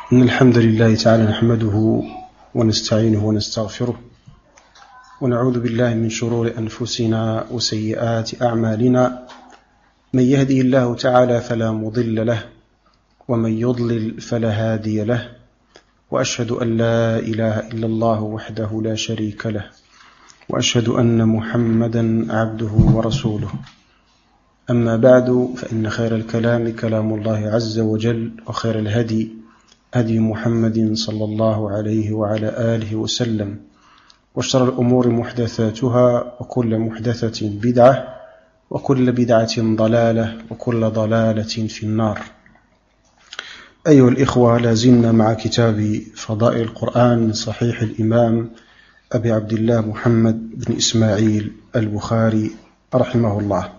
إن الحمد لله تعالى نحمده ونستعينه ونستغفره ونعوذ بالله من شرور أنفسنا وسيئات أعمالنا. من يهده الله تعالى فلا مضل له ومن يضلل فلا هادي له، وأشهد أن لا إله إلا الله وحده لا شريك له، وأشهد أن محمدا عبده ورسوله. أما بعد، فإن خير الكلام كلام الله عز وجل، وخير الهدي هدي محمد صلى الله عليه وعلى آله وسلم، وشر الأمور محدثاتها، وكل محدثة بدعة، وكل بدعة ضلالة، وكل ضلالة في النار. أيها الإخوة، لازلنا مع كتاب فضائل القرآن من صحيح الإمام أبي عبد الله محمد بن إسماعيل البخاري رحمه الله.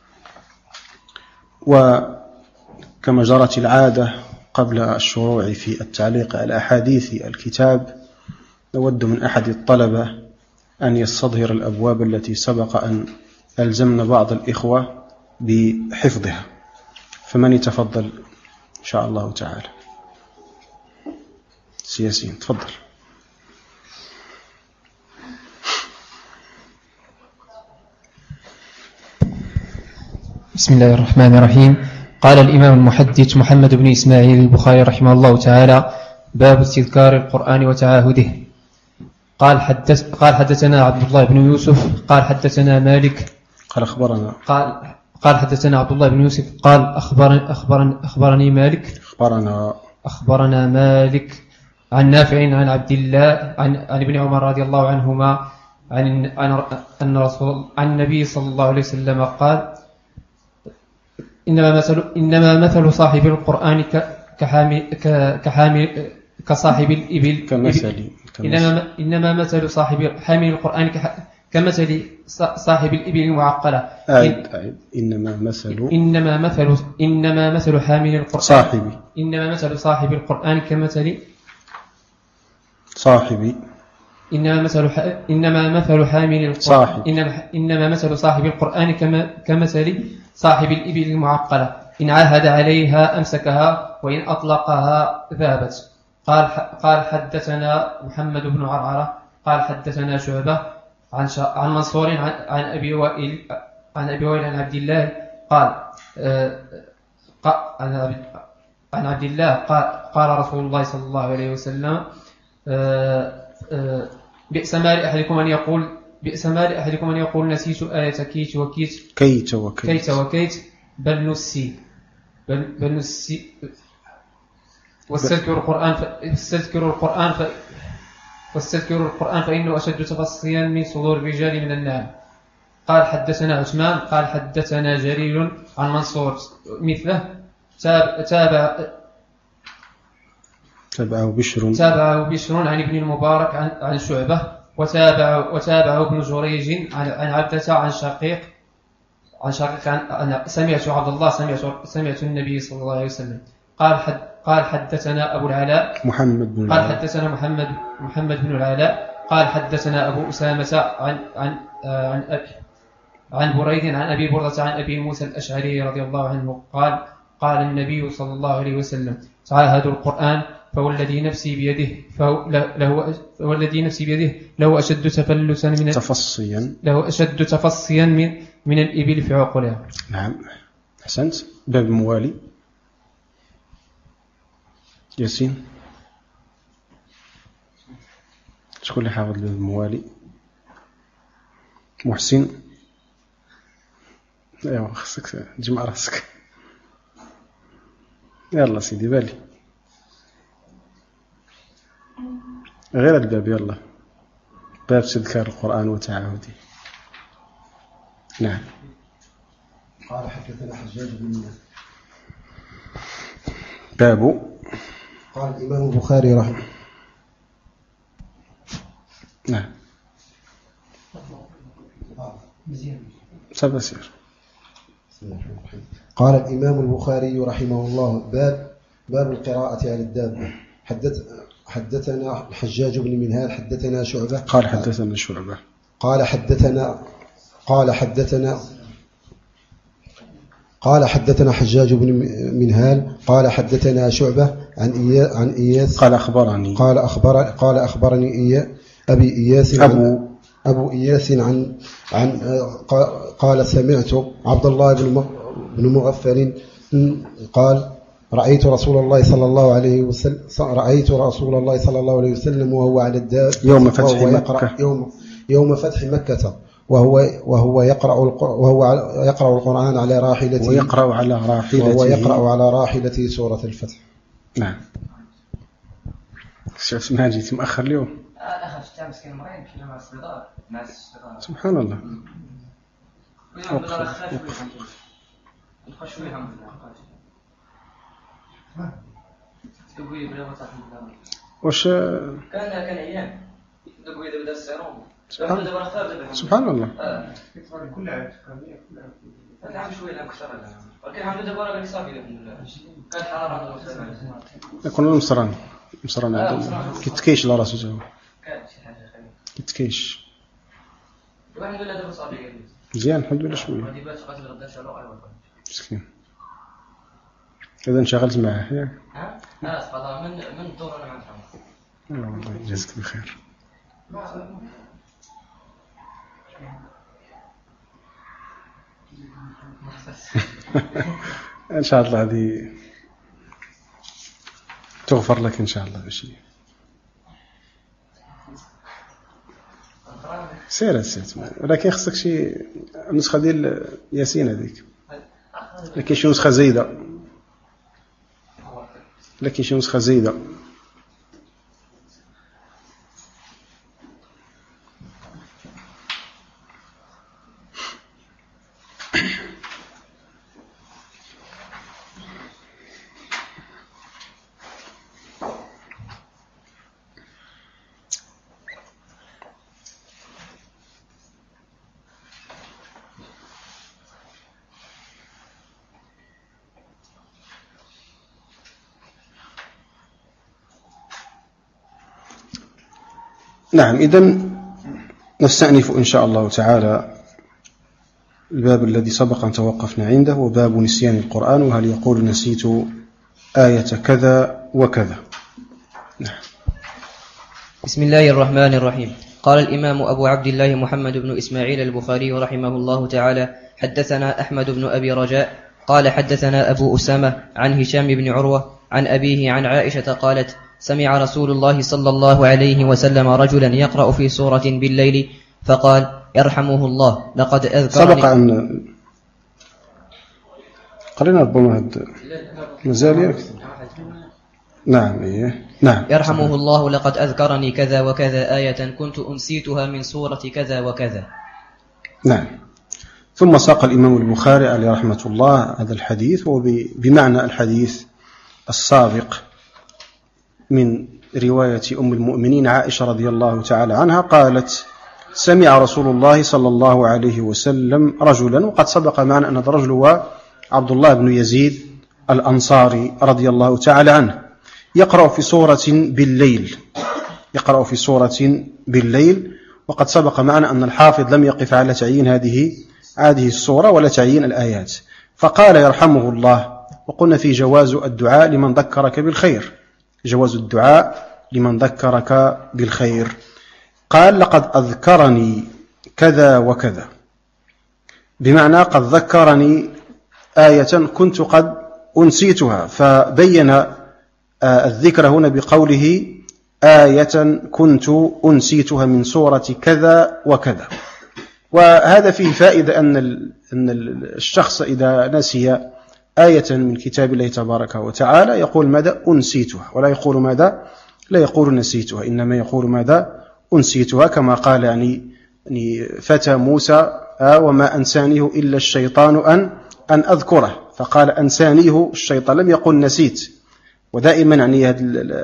وكما جرت العادة قبل الشروع في التعليق على أحاديث الكتاب، نود من أحد الطلبة أن يستظهر الأبواب التي سبق أن ألزمنا بعض الإخوة بحفظها، فمن يتفضل إن شاء الله تعالى. سياسين، تفضل. بسم الله الرحمن الرحيم. قال الإمام المحدث محمد بن إسماعيل البخاري رحمه الله تعالى: باب استذكار القرآن وتعاهده. قال حدثنا عبد الله بن يوسف قال حدثنا مالك قال حدثنا عبد الله بن يوسف قال أخبرني مالك أخبرنا مالك عن نافع عن عبد الله عن ابن عمر رضي الله عنهما عن النبي صلى الله عليه وسلم قال: إنما مثل صاحب القرآن كصاحب الإبل إنما مثل صاحب حامل القرآن كمثل صاحب الإبل المعقلة. إنما مثل حامل القرآن إنما مثل صاحب القرآن كمثل صاحب إنما مثل حامل القرآن إنما مثل صاحب القرآن كمثل صاحب الإبل المعقلة، إن عاهد عليها أمسكها، وإن أطلقها ذابت. قال حدثنا محمد بن عرعرة قال حدثنا شعبة عن منصور عن أبي وائل عن عبد الله عن عبد الله قال رسول الله صلى الله عليه وسلم: بئس ما لأحدكم أن يقول نسيت آية كيت وكيت بل نسي واستذكروا القرآن فإنه أشد تفصيلا من صدور الرجال من النعم. قال حدثنا عثمان قال حدثنا جرير عن منصور مثله، تابعه بشر عن ابن المبارك عن شعبة، وتابعه ابن جريج عن عبدة عن شقيق سمعت عبد الله سمعت النبي صلى الله عليه وسلم قال حدثنا أبو العلاء محمد بن العلاء قال حدثنا أبو أسامة عن بريد عن أبي بردة عن أبي موسى الأشعري رضي الله عنه قال النبي صلى الله عليه وسلم: تعاهدوا القرآن فوالذي نفسي بيده له أشد تفصيا من الإبل في عقلها. نعم، أحسنت. باب الموالي. ياسين، شكون اللي حافظ باب الموالي؟ محسن، ايوا خصك تجمع راسك. يلا سيدي بالي، غير الباب. يلا، باب استذكار القرآن وتعاهده. نعم. قال حدثنا حجاج بن باب. قال الإمام البخاري رحمه. نعم. سبسير. قال الإمام البخاري رحمه الله: باب القراءة على الدابة. حدثنا الحجاج بن منهال حدثنا شعبة قال حدثنا شعبة قال حدثنا قال حدثنا حجاج بن منهال قال حدثنا شعبة عن إياس قال أخبرني أبي إياس أبو إياس عن قال سمعت عبد الله بن مغفل قال رأيت رسول الله صلى الله عليه وسلم وهو على الداب يوم فتح مكة وهو يقرأ القرآن على راحلته ويقرأ على راحلته سورة الفتح. نعم. شوف ما جيت مؤخر اليوم. سبحان الله. وش كان أيام دقوا إذا بدأ السيروم سبحان الله كل عام شوي لا أكثر ولكن الحمد لله بارك الله كان حرارة يكون مصران كتكيش لا راسه جوا كتكيش الحمد لله دابا صافي مزيان الحمد لله شويه غادي باش غادي غدا ان شاء الله مسكين إذا انشغلت معه ياك؟ صافا من الدور أنا مع محمد. الله يجازيك بخير. إن شاء الله هذه تغفر لك إن شاء الله بشيء. سير ولكن خصك شي نسخة ديال ياسين هذيك. لكن شي نسخة زايدة. نعم. إذن نستأنف إن شاء الله تعالى الباب الذي سبق أن توقفنا عنده وباب نسيان القرآن وهل يقول نسيت آية كذا وكذا. نعم. بسم الله الرحمن الرحيم. قال الإمام أبو عبد الله محمد بن إسماعيل البخاري رحمه الله تعالى حدثنا أحمد بن أبي رجاء قال حدثنا أبو أسامة عن هشام بن عروة عن أبيه عن عائشة قالت سمع رسول الله صلى الله عليه وسلم رجلا يقرأ في سورة بالليل فقال يرحمه الله لقد أذكرني. سبق أن قرينا ربما مازال. نعم إيه. نعم. يرحمه الله لقد أذكرني كذا وكذا آية كنت أنسيتها من سورة كذا وكذا. نعم. ثم ساق الإمام البخاري عليه رحمة الله هذا الحديث وبمعنى الحديث السابق من رواية أم المؤمنين عائشة رضي الله تعالى عنها قالت سمع رسول الله صلى الله عليه وسلم رجلا وقد سبق معنا أن هذا الرجل هو عبد الله بن يزيد الأنصاري رضي الله تعالى عنه يقرأ في سورة بالليل وقد سبق معنا أن الحافظ لم يقف على تعيين هذه السورة ولا تعيين الآيات فقال يرحمه الله وقلنا في جواز الدعاء لمن ذكرك بالخير قال لقد أذكرني كذا وكذا بمعنى قد ذكرني آية كنت قد أنسيتها فبين الذكر هنا بقوله آية كنت أنسيتها من سورة كذا وكذا وهذا فيه فائدة أن الشخص إذا نسي آية من كتاب الله تبارك وتعالى يقول ماذا أنسيتها ولا يقول ماذا لا يقول نسيتها إنما يقول ماذا أنسيتها كما قال يعني فتى موسى وما أنسانيه إلا الشيطان أن أذكره فقال أنسانيه الشيطان لم يقل نسيت ودائما يعني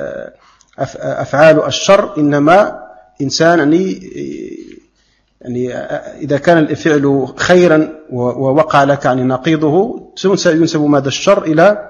أفعال الشر إنما إنسان يعني إذا كان الفعل خيرا ووقع لك يعني نقيضه ينسب ماذا الشر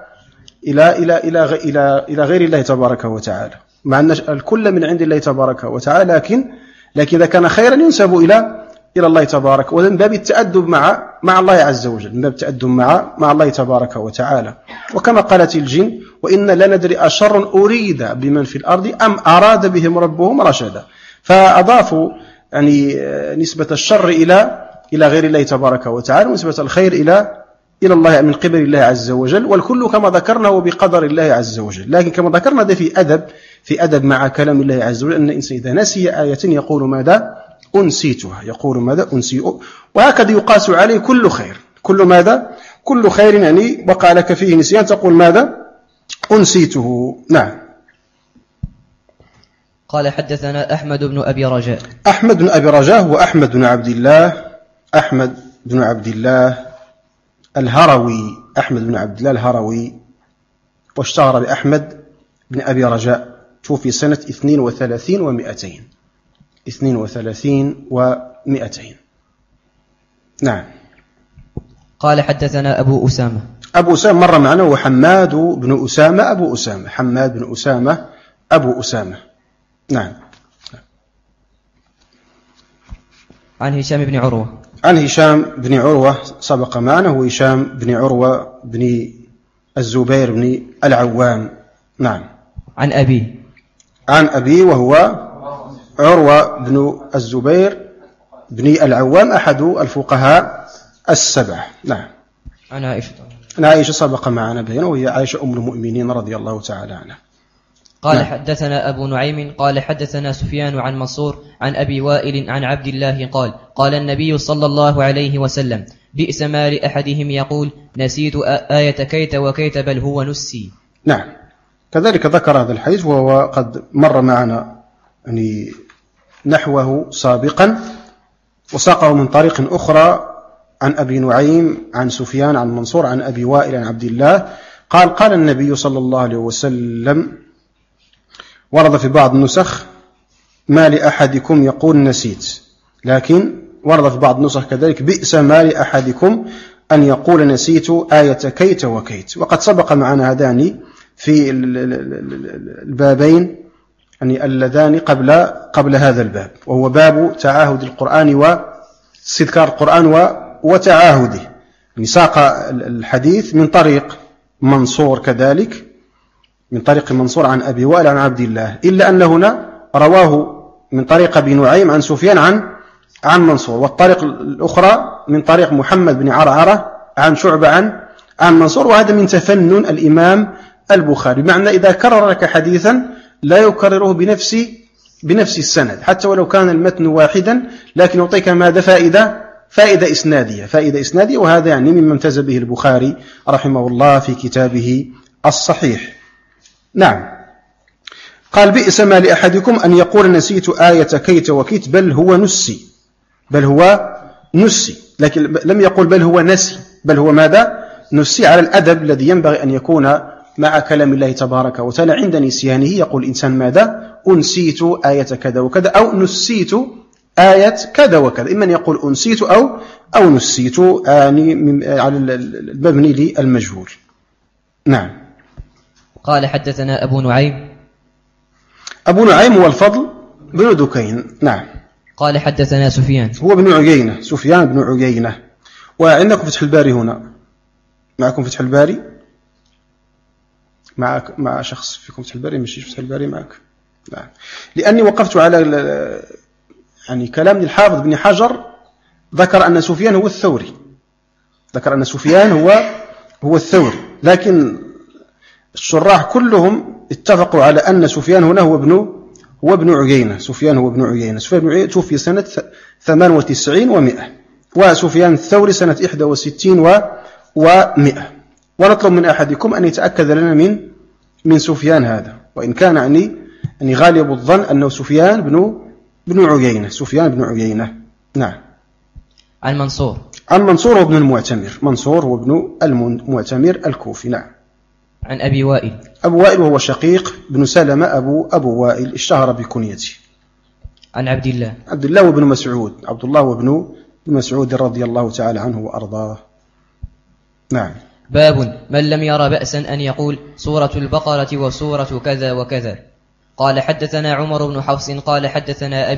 إلى غير الله تبارك وتعالى مع أن الكل من عند الله تبارك وتعالى لكن إذا كان خيرا ينسب إلى الله تبارك، ومن باب التأدب مع الله عز وجل، من باب التأدب مع الله تبارك وتعالى. وكما قالت الجن: وإن لا ندري أشر أريد بمن في الأرض أم أراد بهم ربهم رشدا. فأضافوا يعني نسبة الشر إلى غير الله تبارك وتعالى، ونسبة الخير إلى الله من قبل الله عز وجل، والكل كما ذكرنا وبقدر الله عز وجل. لكن كما ذكرنا ده في أدب مع كلام الله عز وجل، أن الإنسان إذا نسي آية يقول: ماذا أنسيتها، يقول: ماذا أنسي. وهكذا يقاس عليه كل خير، كل خير يعني وقع لك فيه نسيان تقول: ماذا أنسيته. نعم. قال: حدثنا أحمد بن أبي رجاء. أحمد بن أبي رجاء هو أحمد بن عبد الله الهروي، أحمد بن عبد الله الهروي، واشتهر بأحمد بن أبي رجاء. توفي سنة 32 و200. 32 و200. نعم. قال: حدثنا أبو أسامة. أبو أسامة مر معنا، هو حماد بن أسامة أبو أسامة، حماد بن أسامة أبو أسامة. نعم. عن هشام بن عروة. عن هشام بن عروة سبق معنا، هو هشام بن عروة بن الزبير بن العوام. نعم. عن أبي وهو عروة بن الزبير بن العوام، أحد الفقهاء السبعة. نعم. عن عائشة سبق معنا بينه، وهي عائشة أم المؤمنين رضي الله تعالى عنها. قال: نعم. حدثنا أبو نعيم قال: حدثنا سفيان عن منصور عن أبي وائل عن عبد الله قال: قال النبي صلى الله عليه وسلم: بئس ما لأحدهم يقول: نسيت آية كيت وكيت، بل هو نسي. نعم. كذلك ذكر هذا الحديث، وهو قد مر معنا يعني نحوه سابقا، وساقه من طريق أخرى عن أبي نعيم عن سفيان عن منصور عن أبي وائل عن عبد الله قال النبي صلى الله عليه وسلم، ورد في بعض النسخ: ما لأحدكم يقول نسيت، لكن ورد في بعض النسخ كذلك: بئس ما لأحدكم أن يقول نسيت آية كيت وكيت. وقد سبق معنا هذان في البابين يعني اللذان قبل هذا الباب، وهو باب تعاهد القرآن واستذكار القرآن وتعاهده. يعني ساق الحديث من طريق منصور كذلك، من طريق منصور عن أبي وائل عن عبد الله، إلا أن هنا رواه من طريق أبي نعيم عن سفيان عن منصور، والطريق الأخرى من طريق محمد بن عرعرة عن شعبة عن منصور. وهذا من تفنن الإمام البخاري، بمعنى إذا كرر لك حديثا لا يكرره بنفس السند، حتى ولو كان المتن واحدا، لكن يعطيك ماذا؟ فائدة إسنادية. وهذا يعني مما امتاز به البخاري رحمه الله في كتابه الصحيح. نعم. قال: بئس ما لأحدكم أن يقول نسيت آية كيت وكيت، بل هو نسي. لكن لم يقل بل هو نسي، بل هو ماذا؟ نسي، على الأدب الذي ينبغي أن يكون مع كلام الله تبارك وتعالى. عند نسيانه يقول الإنسان: ماذا؟ أنسيت آية كذا وكذا، أو نسيت آية كذا وكذا. إما أن يقول أنسيت أو نسيت، يعني على المبني للمجهول. نعم. قال: حدثنا أبو نعيم هو الفضل بن دكين. نعم. قال: حدثنا سفيان هو بن عيينة، سفيان بن عيينة. وعندكم فتح الباري هنا، معكم فتح الباري؟ مع شخص فيكم فتح الباري؟ مش فتح الباري معك؟ نعم. لأني وقفت على يعني كلام الحافظ بن حجر، ذكر أن سفيان هو الثوري، لكن الشراح كلهم اتفقوا على أن سفيان هنا هو ابن عيينة. سفيان بن عيينة توفي سنة 98 و100، وسفيان الثوري سنة 61 و100. ونطلب من أحدكم أن يتأكد لنا من سفيان هذا، وإن كان يعني غالب الظن أنه سفيان بن عيينة. نعم. عن منصور هو ابن المعتمر، منصور هو ابن المعتمر الكوفي. نعم. عن أبي وائل وهو شقيق بن سلمة أبو وائل، اشتهر بكنيته. عن عبد الله وابن مسعود، عبد الله وابن مسعود رضي الله تعالى عنه وأرضاه. نعم. باب من لم ير بأسا أن يقول سورة البقرة وسورة كذا وكذا. قال: حدثنا عمر بن حفص قال: حدثنا أبي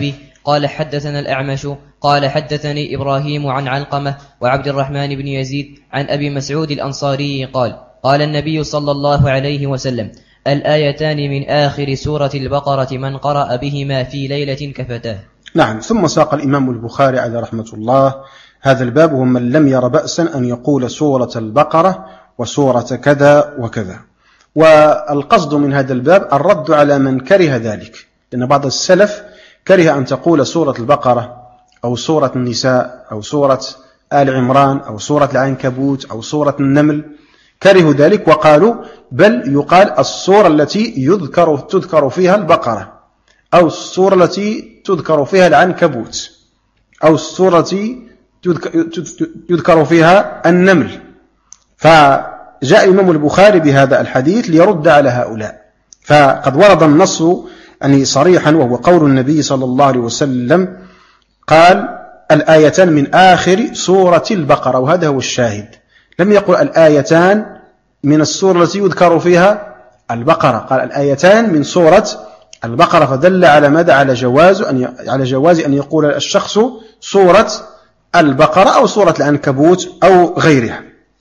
قال حدثنا الأعمش قال حدثني إبراهيم عن علقمة وعبد الرحمن بن يزيد عن أبي مسعود الأنصاري قال قال النبي صلى الله عليه وسلم: الآيتان من آخر سورة البقرة من قرأ بهما في ليلة كفتاه. نعم. ثم ساق الإمام البخاري عليه رحمة الله هذا الباب: ومن لم ير بأسا أن يقول سورة البقرة وسورة كذا وكذا. والقصد من هذا الباب الرد على من كره ذلك، لأن بعض السلف كره أن تقول سورة البقرة أو سورة النساء أو سورة آل عمران أو سورة العنكبوت أو سورة النمل، كرهوا ذلك وقالوا بل يقال السورة التي تذكر فيها البقرة، أو السورة التي تذكر فيها العنكبوت، أو السورة التي يذكر فيها النمل. فجاء الإمام البخاري بهذا الحديث ليرد على هؤلاء. فقد ورد النص يعني صريحا، وهو قول النبي صلى الله عليه وسلم قال: الآيتان من آخر سورة البقرة، وهذا هو الشاهد. لم يقل الآيتان من السورة التي يذكر فيها البقرة، قال الآيتان من سورة البقرة، فدل على ماذا؟ على جواز أن يقول الشخص سورة البقرة أو سورة العنكبوت أو غيرها.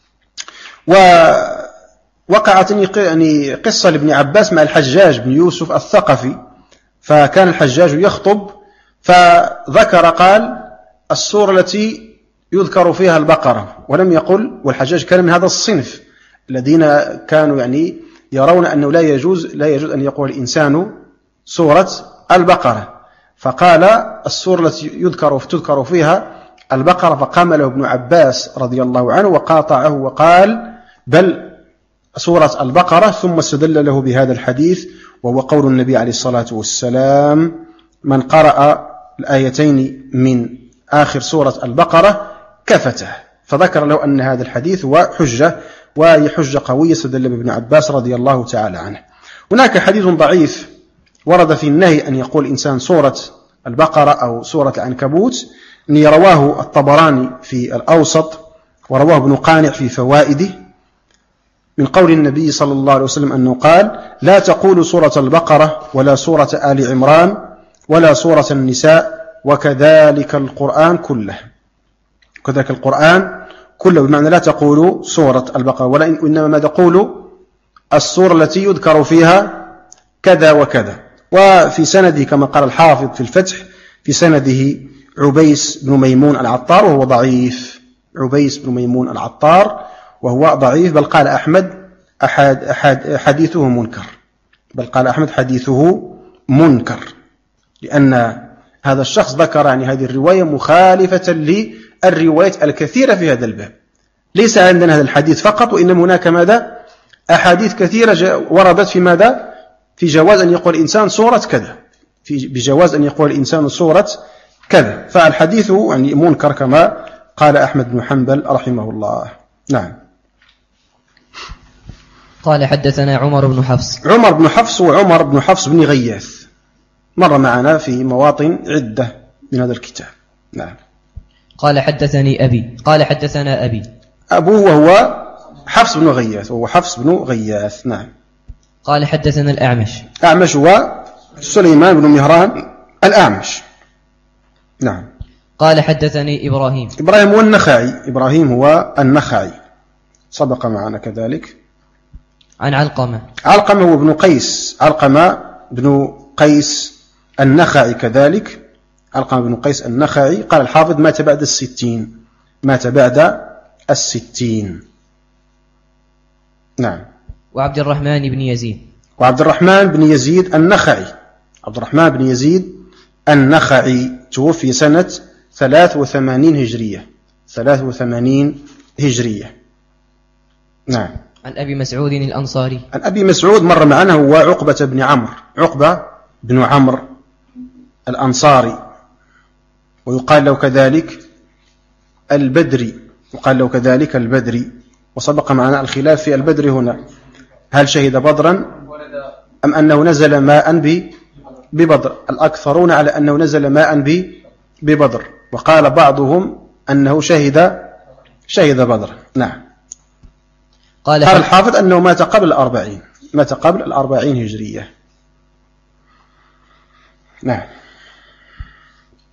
ووقعت يعني قصة لابن عباس مع الحجاج بن يوسف الثقفي، فكان الحجاج يخطب فذكر قال السورة التي يذكر فيها البقرة، ولم يقل، والحجاج كان من هذا الصنف الذين كانوا يعني يرون أنه لا يجوز أن يقول الإنسان سورة البقرة، فقال السورة التي تذكر فيها البقرة، فقام له ابن عباس رضي الله عنه وقاطعه وقال بل سورة البقرة، ثم استدل له بهذا الحديث وهو قول النبي عليه الصلاة والسلام: من قرأ الآيتين من آخر سورة البقرة كفته. فذكر له أن هذا الحديث هو حجة، وهي حجة قوية استدل بابن عباس رضي الله تعالى عنه. هناك حديث ضعيف ورد في النهي أن يقول الإنسان سورة البقرة أو سورة العنكبوت، أن رواه الطبراني في الأوسط ورواه ابن قانع في فوائده من قول النبي صلى الله عليه وسلم أنه قال: لا تقول سورة البقرة ولا سورة آل عمران ولا سورة النساء وكذلك القرآن كله. كذلك القرآن كله بمعنى لا تقول سورة البقرة، وإنما ما تقول السورة التي يذكر فيها كذا وكذا. وفي سنده كما قال الحافظ في الفتح في سنده عبيس بن ميمون العطار وهو ضعيف. عبيس بن ميمون العطار وهو ضعيف، بل قال أحمد حديثه منكر، بل قال أحمد حديثه منكر، لأن هذا الشخص ذكر يعني هذه الرواية مخالفة للروايات الكثيرة في هذا الباب. ليس عندنا هذا الحديث فقط، وإنما هناك ماذا؟ أحاديث كثيرة وردت في ماذا؟ في جواز أن يقول الإنسان سورة كذا، بجواز أن يقول الإنسان سورة كذا. فالحديث يعني منكر كما قال أحمد بن حنبل رحمه الله. نعم. قال حدثنا عمر بن حفص. عمر بن حفص وعمر بن حفص بن غياث مر معنا في مواطن عدة من هذا الكتاب. نعم. قال حدثني أبي. قال حدثنا أبي. أبوه وهو حفص بن غياث، وهو حفص بن غياث. نعم. قال حدثنا الأعمش. أعمش هو سليمان بن مهران الأعمش. نعم. قال حدثني إبراهيم. إبراهيم هو النخعي. إبراهيم هو النخعي سبق معنا كذلك. عن علقمة. علقمة هو ابن قيس. علقمة بن قيس النخعي كذلك. علقمة بن قيس النخعي. قال الحافظ مات بعد 60. مات بعد 60. نعم. وعبد الرحمن بن يزيد. وعبد الرحمن بن يزيد النخعي. عبد الرحمن بن يزيد النخعي توفي سنة 83 هجرية. 83 هجرية. نعم. عن أبي مسعود الأنصاري. عن أبي مسعود مر معنا هو عقبة بن عمرو. عقبة بن عمرو الأنصاري، ويقال له كذلك البدري. يقال له كذلك البدري. وسبق معنا الخلاف في البدر هنا، هل شهد بدرا أم أنه نزل ماء ببدر؟ الأكثرون على أنه نزل ماء ببدر، وقال بعضهم أنه شهد بدرا. نعم. قال الحافظ أنه مات قبل 40. مات قبل 40 هجرية. نعم.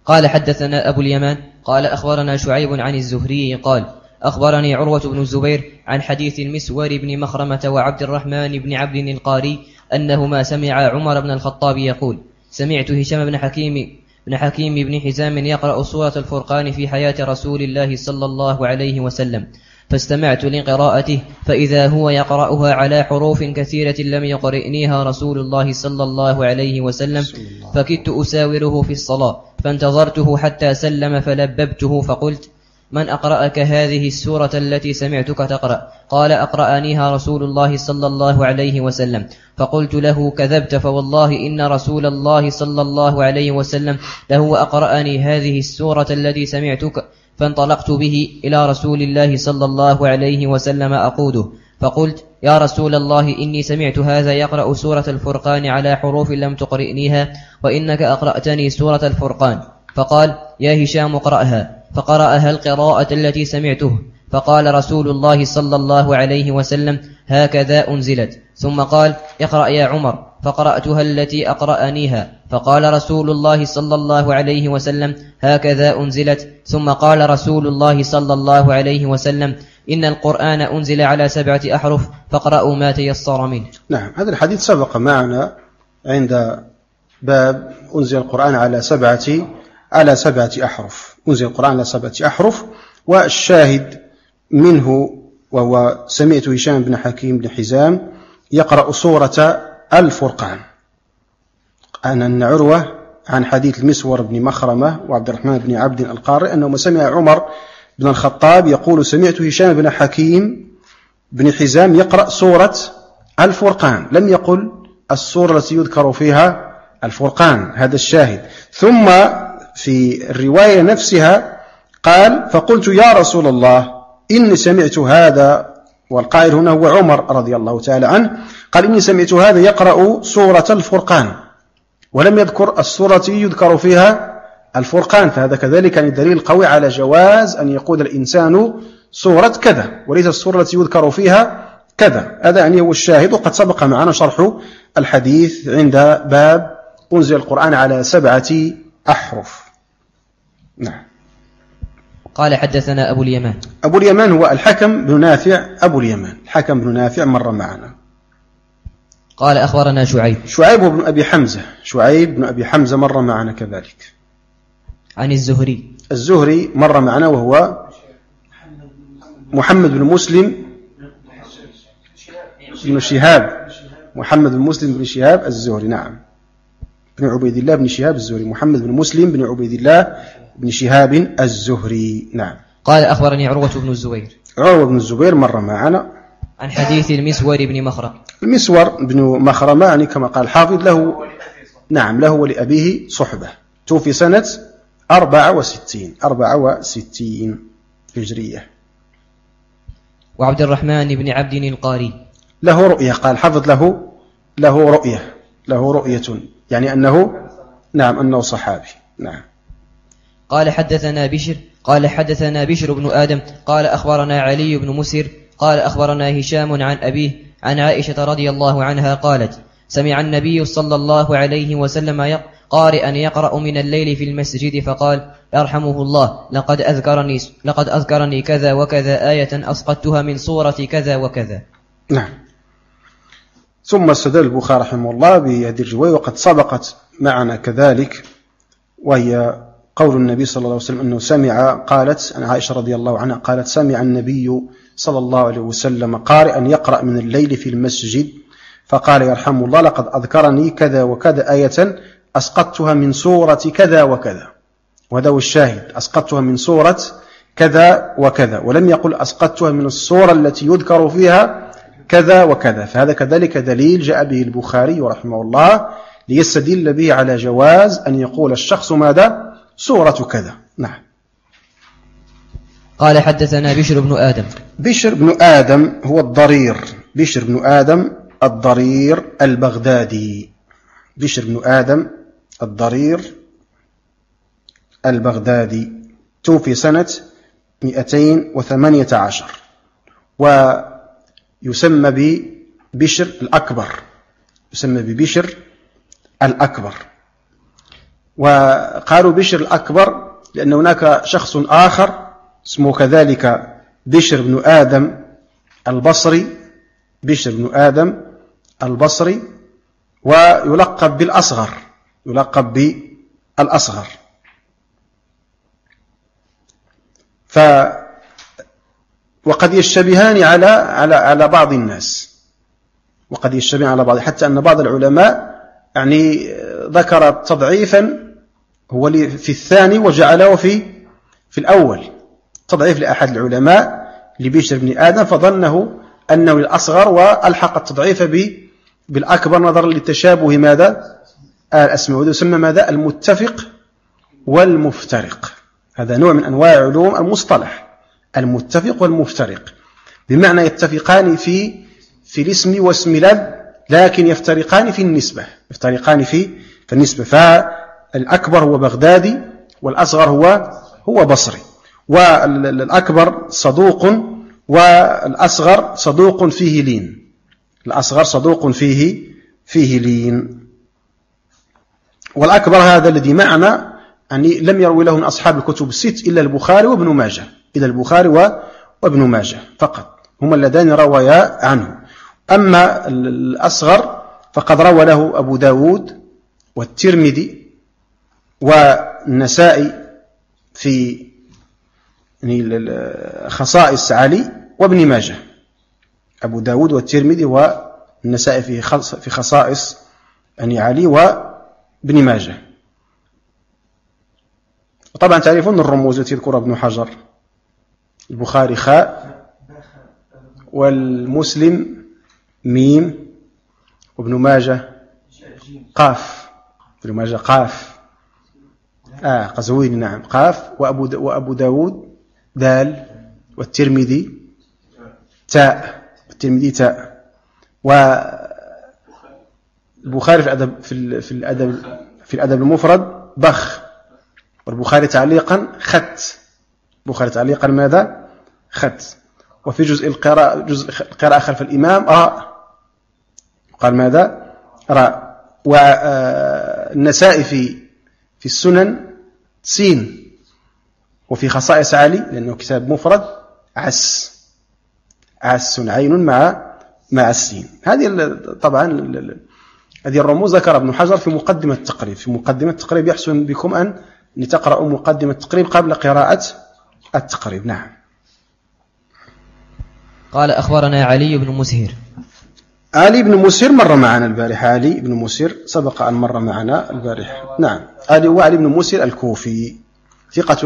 قال حدثنا أبو اليمان قال أخبرنا شعيب عن الزهري قال أخبرني عروة بن الزبير عن حديث المسور بن مخرمة وعبد الرحمن بن عبد القاري أنهما سمع عمر بن الخطاب يقول سمعت هشام بن حكيم بن حزام يقرأ سورة الفرقان في حياة رسول الله صلى الله عليه وسلم، فاستمعت لقراءته فإذا هو يقرأها على حروف كثيرة لم يقرئنيها رسول الله صلى الله عليه وسلم، فكدت أساوره في الصلاة، فانتظرته حتى سلم فلببته فقلت من أقرأك هذه السورة التي سمعتك تقرأ؟ قال أقرأنيها رسول الله صلى الله عليه وسلم. فقلت له كذبت، فوالله إن رسول الله صلى الله عليه وسلم له أقرأني هذه السورة التي سمعتك. فانطلقت به إلى رسول الله صلى الله عليه وسلم أقوده، فقلت يا رسول الله إني سمعت هذا يقرأ سورة الفرقان على حروف لم تقرئنيها، وإنك أقرأتني سورة الفرقان. فقال يا هشام اقرأها، فقرأها القراءة التي سمعته. فقال رسول الله صلى الله عليه وسلم هكذا أنزلت. ثم قال اقرأ يا عمر، فقرأتها التي أقرأنيها. فقال رسول الله صلى الله عليه وسلم هكذا أنزلت. ثم قال رسول الله صلى الله عليه وسلم إن القرآن أنزل على 7 أحرف فاقرأوا ما تيسر منه. نعم، هذا الحديث سبق معنا عند باب أنزل القرآن على 7 أحرف. أنزل القرآن على 7 أحرف، والشاهد منه وهو سمعت هشام بن حكيم بن حزام يقرأ سورة الفرقان. أن عروة عن حديث المسور بن مخرمة وعبد الرحمن بن عبد القاري أنه سمع عمر بن الخطاب يقول سمعت هشام بن حكيم بن حزام يقرأ سورة الفرقان، لم يقل السورة التي يذكر فيها الفرقان، هذا الشاهد. ثم في الرواية نفسها قال فقلت يا رسول الله إني سمعت هذا، والقائل هنا هو عمر رضي الله تعالى عنه، قال إني سمعت هذا يقرأ سورة الفرقان، ولم يذكر السورة التي يذكر فيها الفرقان، فهذا كذلك يعني دليل قوي على جواز أن يقول الإنسان سورة كذا وليس السورة التي يذكر فيها كذا. هذا يعني هو الشاهد، وقد سبق معنا شرح الحديث عند باب أنزل القرآن على 7 أحرف. نعم. قال حدثنا أبو اليمان. أبو اليمان هو الحكم بن نافع. أبو اليمان الحكم بن نافع مر معنا. قال أخبرنا شعيب بن أبي حمزة. شعيب بن أبي حمزة مر معنا كذلك. عن الزهري مر معنا وهو محمد بن مسلم بن شهاب. محمد بن مسلم بن شهاب الزهري. نعم، بن عبيد الله بن شهاب الزهري. محمد بن مسلم بن عبيد الله بن شهاب الزهري. نعم. قال أخبرني عروة بن الزبير. عروة بن الزبير مر معنا. عن حديث المسور بن مخرمة. المسور بن مخرمة يعني كما قال الحافظ له، نعم، له ولأبيه صحبة، توفي سنة 64 هجرية. وعبد الرحمن بن عبد القاري له رؤية، قال حفظ له رؤية يعني أنه، نعم، أنه صحابي. نعم. قال حدثنا بشر بن آدم قال أخبرنا علي بن مسر قال أخبرنا هشام عن أبيه عن عائشة رضي الله عنها قالت سمع النبي صلى الله عليه وسلم قارئا يقرأ من الليل في المسجد فقال يرحمه الله لقد أذكرني كذا وكذا آية أسقطتها من سورة كذا وكذا. نعم. ثم استدل البخاري رحمه الله بهذه الرواية وقد سبقت معنا كذلك، وهي قول النبي صلى الله عليه وسلم أنه قالت عن عائشة رضي الله عنها قالت سمع النبي صلى الله عليه وسلم قارئا يقرأ من الليل في المسجد فقال يرحمه الله لقد أذكرني كذا وكذا آية أسقطتها من سورة كذا وكذا. وهذا هو الشاهد، أسقطتها من سورة كذا وكذا، ولم يقل أسقطتها من السورة التي يذكر فيها كذا وكذا. فهذا كذلك دليل جاء به البخاري رحمه الله ليستدل به على جواز أن يقول الشخص ماذا؟ سورة كذا. نعم. قال حدثنا بشر بن آدم. بشر بن آدم هو الضرير، بشر بن آدم الضرير البغدادي. بشر بن آدم الضرير البغدادي توفي سنة 218 ويسمى ببشر الأكبر، يسمى ببشر الأكبر. وقالوا بشر الأكبر لأن هناك شخص آخر اسمه كذلك بشر بن آدم البصري، بشر بن آدم البصري، ويلقب بالأصغر، يلقب بالأصغر. وقد يشتبهان على بعض الناس، وقد يشتبهان على بعض، حتى أن بعض العلماء يعني ذكر تضعيفا هو في الثاني وجعله في الأول، تضعيف لأحد العلماء لبشر بن آدم فظنه أنه الأصغر، وألحق التضعيف بالأكبر نظرا للتشابه ماذا الأسماء، ويسمى ماذا المتفق والمفترق. هذا نوع من أنواع علوم المصطلح، المتفق والمفترق، بمعنى يتفقان في الاسم واسم الأب، لكن يفترقان في النسبة، يفترقان في النسبة. فالأكبر هو بغدادي والأصغر هو بصري، والأكبر صدوق والأصغر صدوق فيه لين، الأصغر صدوق فيه لين. والأكبر هذا الذي معنا يعني لم يروي له من أصحاب الكتب الست إلا البخاري وابن ماجه، إلا البخاري وابن ماجه فقط هما اللذان روايا عنه. أما الأصغر فقد روى له أبو داود والترمذي والنسائي في خصائص علي وابن ماجه، أبو داود والترمذي والنسائي في خصائص يعني علي وابن ماجه. وطبعا تعرفون الرموز التي يذكرها ابن حجر، البخاري خاء، والمسلم ميم، وابن ماجه قاف، ابن ماجه قاف، قزويني نعم قاف، وأبو داود دال، والترمذي تاء، الترمذي تاء، والبخاري في الأدب المفرد بخ، والبخاري تعليقا خط، البخاري تعليقا ماذا خط. وفي جزء القراءة خلف الإمام راء، قال ماذا راء. والنسائي في السنن سين، وفي خصائص علي لأنه كتاب مفرد عس عين مع السين. هذه طبعا هذه الرموز ذكر ابن حجر في مقدمة التقريب، في مقدمة التقريب يحسن بكم أن تقرأوا مقدمة التقريب قبل قراءة التقريب. نعم. قال أخبرنا علي بن مسهر. علي بن مسهر مر معنا البارحة، علي بن مسهر سبق أن مر معنا البارحة. نعم. علي بن مسهر الكوفي ثقة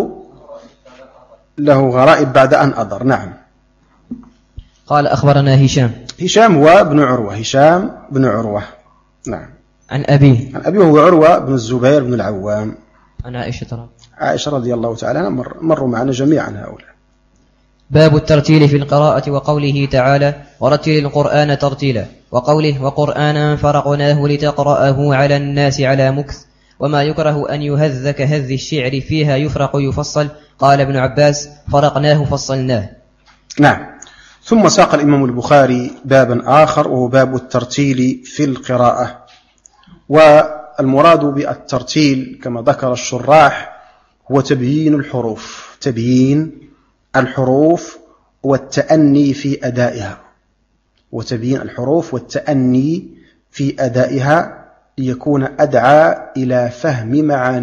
له غرائب بعد أن أضر. نعم. قال أخبرنا هشام هو ابن عروة، هشام بن عروة. نعم. عن أبيه وهو عروة بن الزبير بن العوام، عن عائشة رضي الله تعالى عنها، مروا معنا جميعا هؤلاء. باب الترتيل في القراءة، وقوله تعالى ورتل القرآن ترتيلا، وقوله وقرآنا فرقناه لتقرأه على الناس على مكث، وما يكره أن يهذ كهذ الشعر فيها يفرق يفصل. قال ابن عباس فرقناه فصلناه. نعم. ثم ساق الإمام البخاري بابا آخر وهو باب الترتيل في القراءة. والمراد بالترتيل كما ذكر الشراح هو تبيين الحروف والتأني في أدائها، وتبيين الحروف والتأني في أدائها ليكون أدعى إلى فهم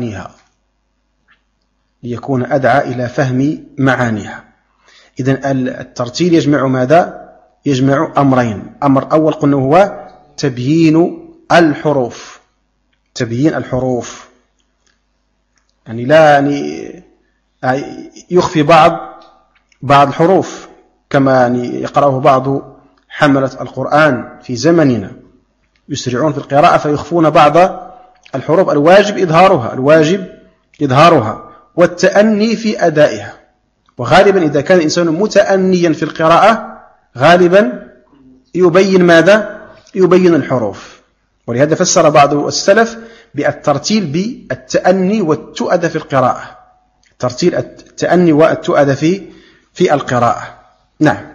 معانيها، إذن الترتيل يجمع ماذا؟ يجمع أمرين. أمر أول قلنا هو تبيين الحروف، يعني لا يخفي بعض الحروف كما يقرأه بعض حملة القرآن في زمننا، يسرعون في القراءة فيخفون بعض الحروف الواجب إظهارها والتأني في أدائها. وغالبا إذا كان الإنسان متأنيا في القراءة غالبا يبين ماذا؟ يبين الحروف. ولهذا فسر بعض السلف بالترتيل بالتأني والتؤدة في القراءة، ترتيل التأني والتؤدة في القراءة. نعم.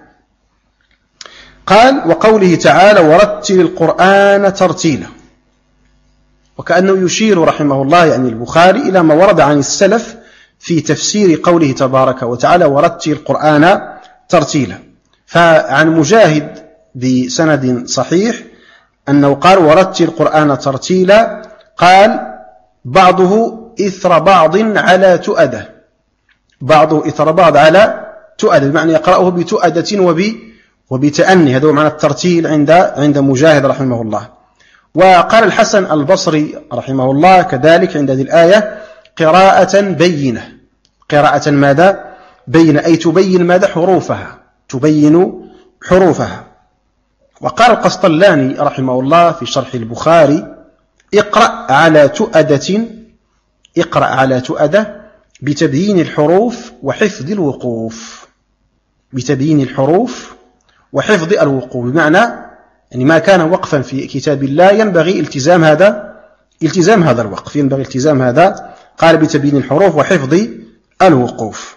قال وقوله تعالى ورتل القرآن ترتيلا، وكأنه يشير رحمه الله يعني البخاري إلى ما ورد عن السلف في تفسير قوله تبارك وتعالى ورتل القرآن ترتيلا. فعن مجاهد بسند صحيح أنه قال ورتل القرآن ترتيلا، قال بعضه إثر بعض على تؤدة، بعضه إثر بعض على تؤدة، بمعنى يقرأه بتؤدة وبتأني، هذا هو معنى الترتيل عند مجاهد رحمه الله. وقال الحسن البصري رحمه الله كذلك عند هذه الآية قراءة بينة، قراءة ماذا؟ بينة، أي تبين ماذا؟ حروفها، تبين حروفها. وقال القسطلاني رحمه الله في شرح البخاري اقرأ على تؤدة، اقرأ على تؤدة بتبيين الحروف وحفظ الوقوف، بتبيين الحروف وحفظ الوقوف، بمعنى يعني ما كان وقفا في كتاب الله ينبغي التزام هذا الوقف، ينبغي التزام هذا، قال بتبيين الحروف وحفظ الوقوف.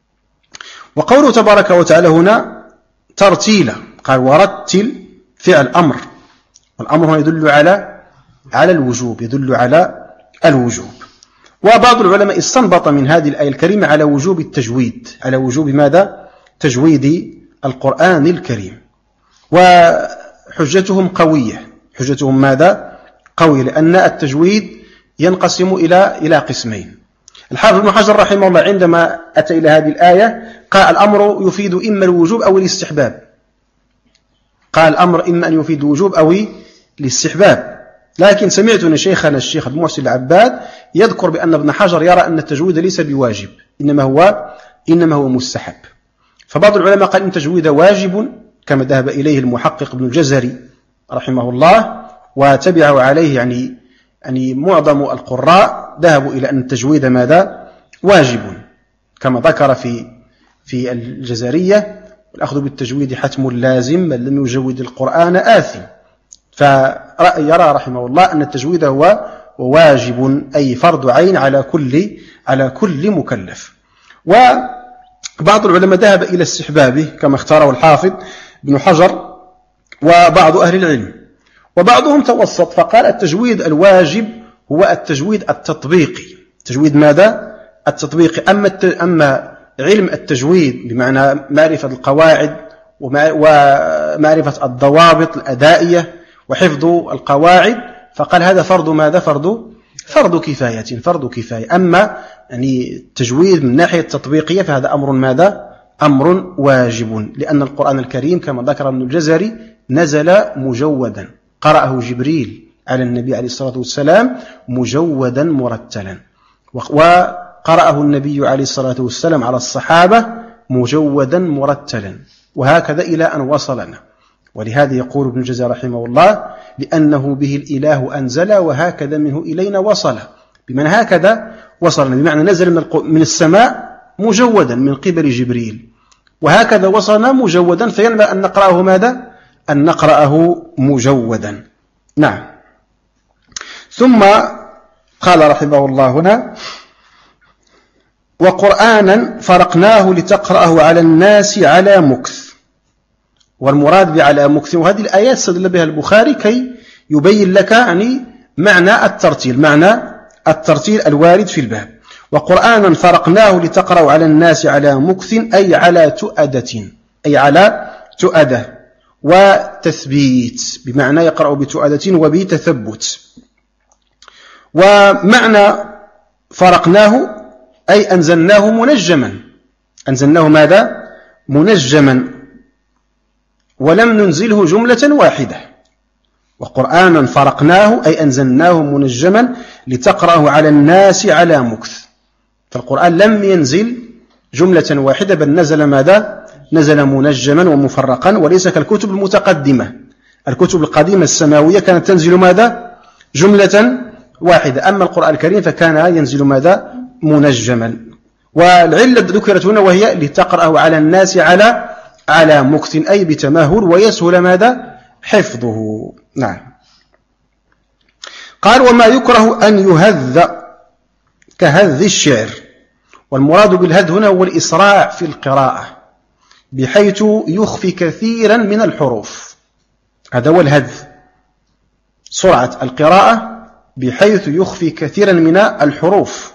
وقوله تبارك وتعالى هنا ترتيلا، قال ورتل فعل أمر، والأمر هنا يدل على الوجوب، يدل على الوجوب. وبعض العلماء استنبط من هذه الآية الكريمة على وجوب التجويد، على وجوب ماذا؟ تجويد القرآن الكريم. وحجتهم قوية، حجتهم ماذا؟ قوية، لأن التجويد ينقسم إلى قسمين. الحافظ ابن حجر رحمه الله عندما أتى إلى هذه الآية قال الأمر يفيد إما الوجوب أو الاستحباب، قال الأمر إما أن يفيد الوجوب أو الاستحباب. لكن سمعت أن شيخنا الشيخ ابن محسن العباد يذكر بأن ابن حجر يرى أن التجويد ليس بواجب، إنما هو مستحب. فبعض العلماء قال إن التجويد واجب كما ذهب إليه المحقق ابن الجزري رحمه الله، وتبعه عليه يعني معظم القراء ذهبوا إلى أن التجويد ماذا؟ واجب، كما ذكر في الجزرية الأخذ بالتجويد حتم لازم، من لم يجود القرآن آثم. فيرى رحمه الله أن التجويد هو واجب، أي فرض عين على كل مكلف. وبعض العلماء ذهب إلى استحبابه كما اختاره الحافظ ابن حجر وبعض أهل العلم، وبعضهم توسط فقال التجويد الواجب هو التجويد التطبيقي. التجويد ماذا؟ التطبيقي. أما علم التجويد بمعنى معرفة القواعد ومعرفة الضوابط الأدائية وحفظ القواعد، فقال هذا فرض ماذا؟ فرض كفاية. أما يعني التجويد من ناحية التطبيقية فهذا أمر ماذا؟ أمر واجب، لأن القرآن الكريم كما ذكر ابن الجزري نزل مجودا، قرأه جبريل على النبي عليه الصلاة والسلام مجودا مرتلا، وقرأه النبي عليه الصلاة والسلام على الصحابة مجودا مرتلا، وهكذا إلى أن وصلنا. ولهذا يقول ابن الجزري رحمه الله لأنه به الإله أنزل وهكذا منه إلينا وصل، بمعنى هكذا وصلنا، بمعنى نزل من السماء مجودا من قبل جبريل، وهكذا وصلنا مجودا، فينبغي أن نقرأه ماذا؟ أن نقرأه مجودا. نعم. ثم قال رحمه الله هنا وقرآنا فرقناه لتقرأه على الناس على مكث، والمراد بعلى مكث، وهذه الآيات استدل بها البخاري كي يبين لك يعني معنى الترتيل الوارد في الباب. وقرآنا فرقناه لتقرأه على الناس على مكث أي على تؤدة وتثبيت، بمعنى يقرأ بتؤدة وبتثبت. ومعنى فرقناه أي أنزلناه منجما، أنزلناه ماذا؟ منجما، ولم ننزله جملة واحدة. وقرآنا فرقناه أي أنزلناه منجما لتقرأه على الناس على مكث، فالقرآن لم ينزل جملة واحدة، بل نزل ماذا؟ نزل منجما ومفرقا، وليس كالكتب المتقدمة. الكتب القديمة السماوية كانت تنزل ماذا؟ جملة واحدة، أما القرآن الكريم فكان ينزل ماذا؟ منجما. والعلة ذكرت هنا وهي لتقرأه على الناس على مكث أي بتمهل ويسهل ماذا؟ حفظه. نعم. قال وما يكره أن يهذ كهذ الشعر، والمراد بالهذ هنا هو الإسراع في القراءة بحيث يخفي كثيرا من الحروف، هذا هو الهذ، سرعة القراءة بحيث يخفي كثيرا من الحروف.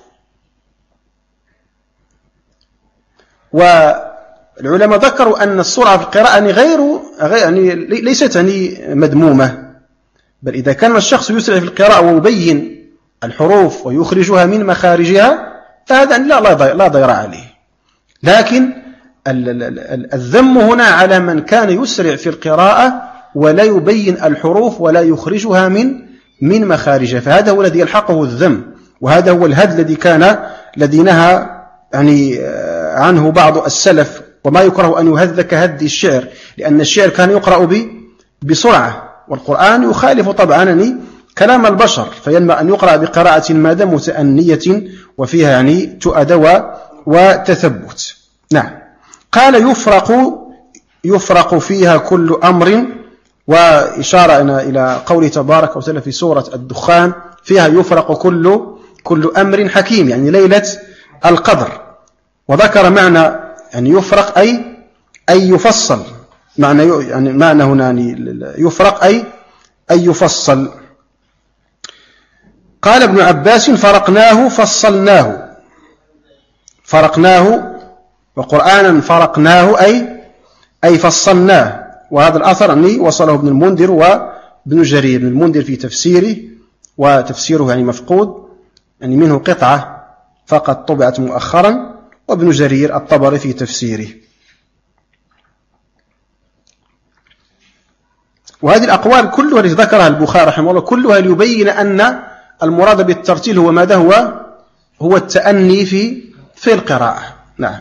والعلماء ذكروا أن السرعة في القراءة يعني ليست مذمومة، بل إذا كان الشخص يسرع في القراءة ويبين الحروف ويخرجها من مخارجها فهذا لا ضير عليه. لكن الذم هنا على من كان يسرع في القراءة ولا يبين الحروف ولا يخرجها من مخارجها، فهذا هو الذي يلحقه الذم، وهذا هو الهد الذي نهى عنه بعض السلف، وما يكره أن يهذ كهد الشعر، لأن الشعر كان يقرأ بسرعة، والقرآن يخالف طبعا كلام البشر، فينبغي أن يقرأ بقراءة ماذا متأنية وفيها تؤدى وتثبت. نعم. قال يفرق فيها كل أمر، وإشارة إلى قوله تبارك وتعالى في سورة الدخان فيها يفرق كل أمر حكيم، يعني ليلة القدر. وذكر معنى يفرق أي يفصل، معنى هنا يفرق أي يفصل. قال ابن عباس فرقناه فرقناه وقرآنا فرقناه أي فصلناه. وهذا الأثر وصله ابن المنذر وابن جرير. ابن المنذر في تفسيره، وتفسيره مفقود، منه قطعة فقط طبعت مؤخرا، وابن جرير الطبري في تفسيره. وهذه الأقوال كلها التي ذكرها البخاري رحمه الله كلها ليبين أن المراد بالترتيل هو ماذا؟ هو التأني في القراءة. نعم.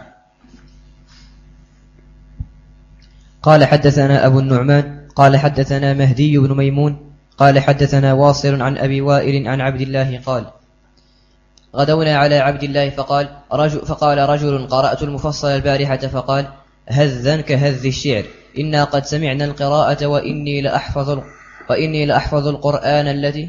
قال حدثنا أبو النعمان قال حدثنا مهدي بن ميمون قال حدثنا واصل عن أبي وائل عن عبد الله قال غدونا على عبد الله فقال رجل قرأت المفصل البارحة فقال هذا كهذ الشعر إنا قد سمعنا القراءة وإني لأحفظ القرآن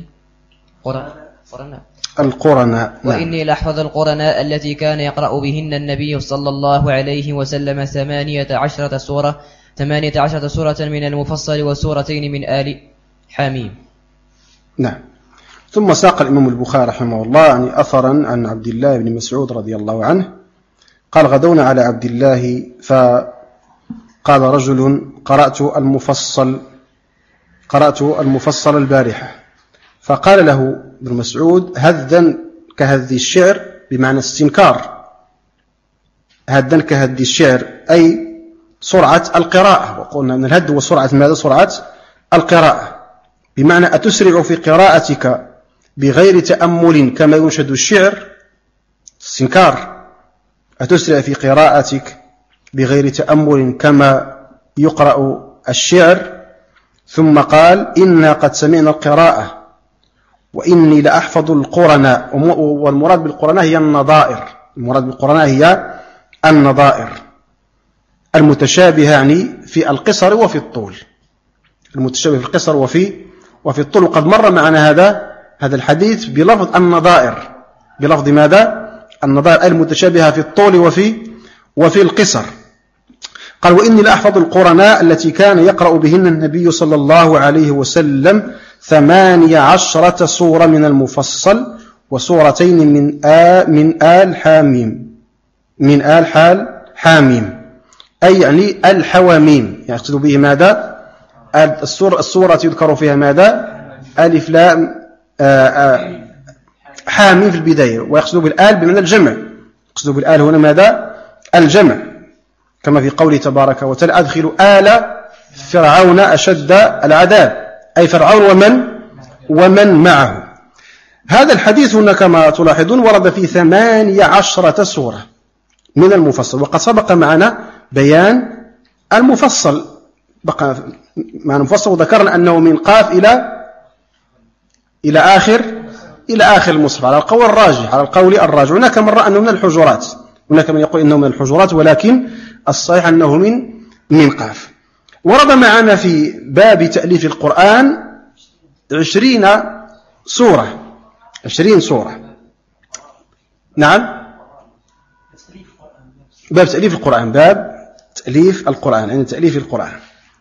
وإني لأحفظ القرناء التي كان يقرأ بهن النبي صلى الله عليه وسلم 18 سورة من المفصل وسورتين من آل حميم. نعم. ثم ساق الإمام البخاري رحمه الله أثرا عن عبد الله بن مسعود رضي الله عنه قال غدونا على عبد الله فقال رجل قرأت المفصل البارحة، فقال له ابن مسعود هذا كهذ الشعر، بمعنى استنكار، هذا كهذ الشعر أي سرعة القراءة. وقلنا أن الهد هو سرعة ماذا؟ سرعة القراءة، بمعنى أتسرع في قراءتك بغير تأمل كما ينشد الشعر، استنكار، أتسرع في قراءتك بغير تأمل كما يقرأ الشعر. ثم قال إنا قد سمعنا القراءة وإني لأحفظ القرناء، والمراد بالقرناء هي النظائر، المتشابهة في القصر وفي الطول، المتشابه في القصر وفي الطول. وقد مر معنا هذا الحديث بلفظ النظائر، بلفظ ماذا؟ النظائر المتشابهة في الطول وفي القصر. قال وإني لأحفظ القرناء التي كان يقرأ بهن النبي صلى الله عليه وسلم 18 سورة من المفصل وسورتين من آل حاميم، أي الحواميم، يقصد به ماذا؟ السورة يذكر فيها ماذا؟ ألف لام حاميم في البداية، ويقصد بالآل بمعنى الجمع، يقصد بالآل هنا ماذا؟ الجمع، كما في قوله تبارك وتعالى أدخلوا آل فرعون أشد العذاب، أي فرعون ومن معه. هذا الحديث هنا كما تلاحظون ورد في 18 سورة من المفصل، وقد سبق معنا بيان المفصل، بقى مع المفصل وذكرنا أنه من قاف إلى آخر المصحف على القول الراجح. هناك من رأى أنه من الحجرات، هناك من يقول أنه من الحجرات، ولكن الصحيح أنه من قاف. ورد معنا في باب تأليف القرآن 20 سورة. نعم، باب تأليف القرآن، يعني تأليف القرآن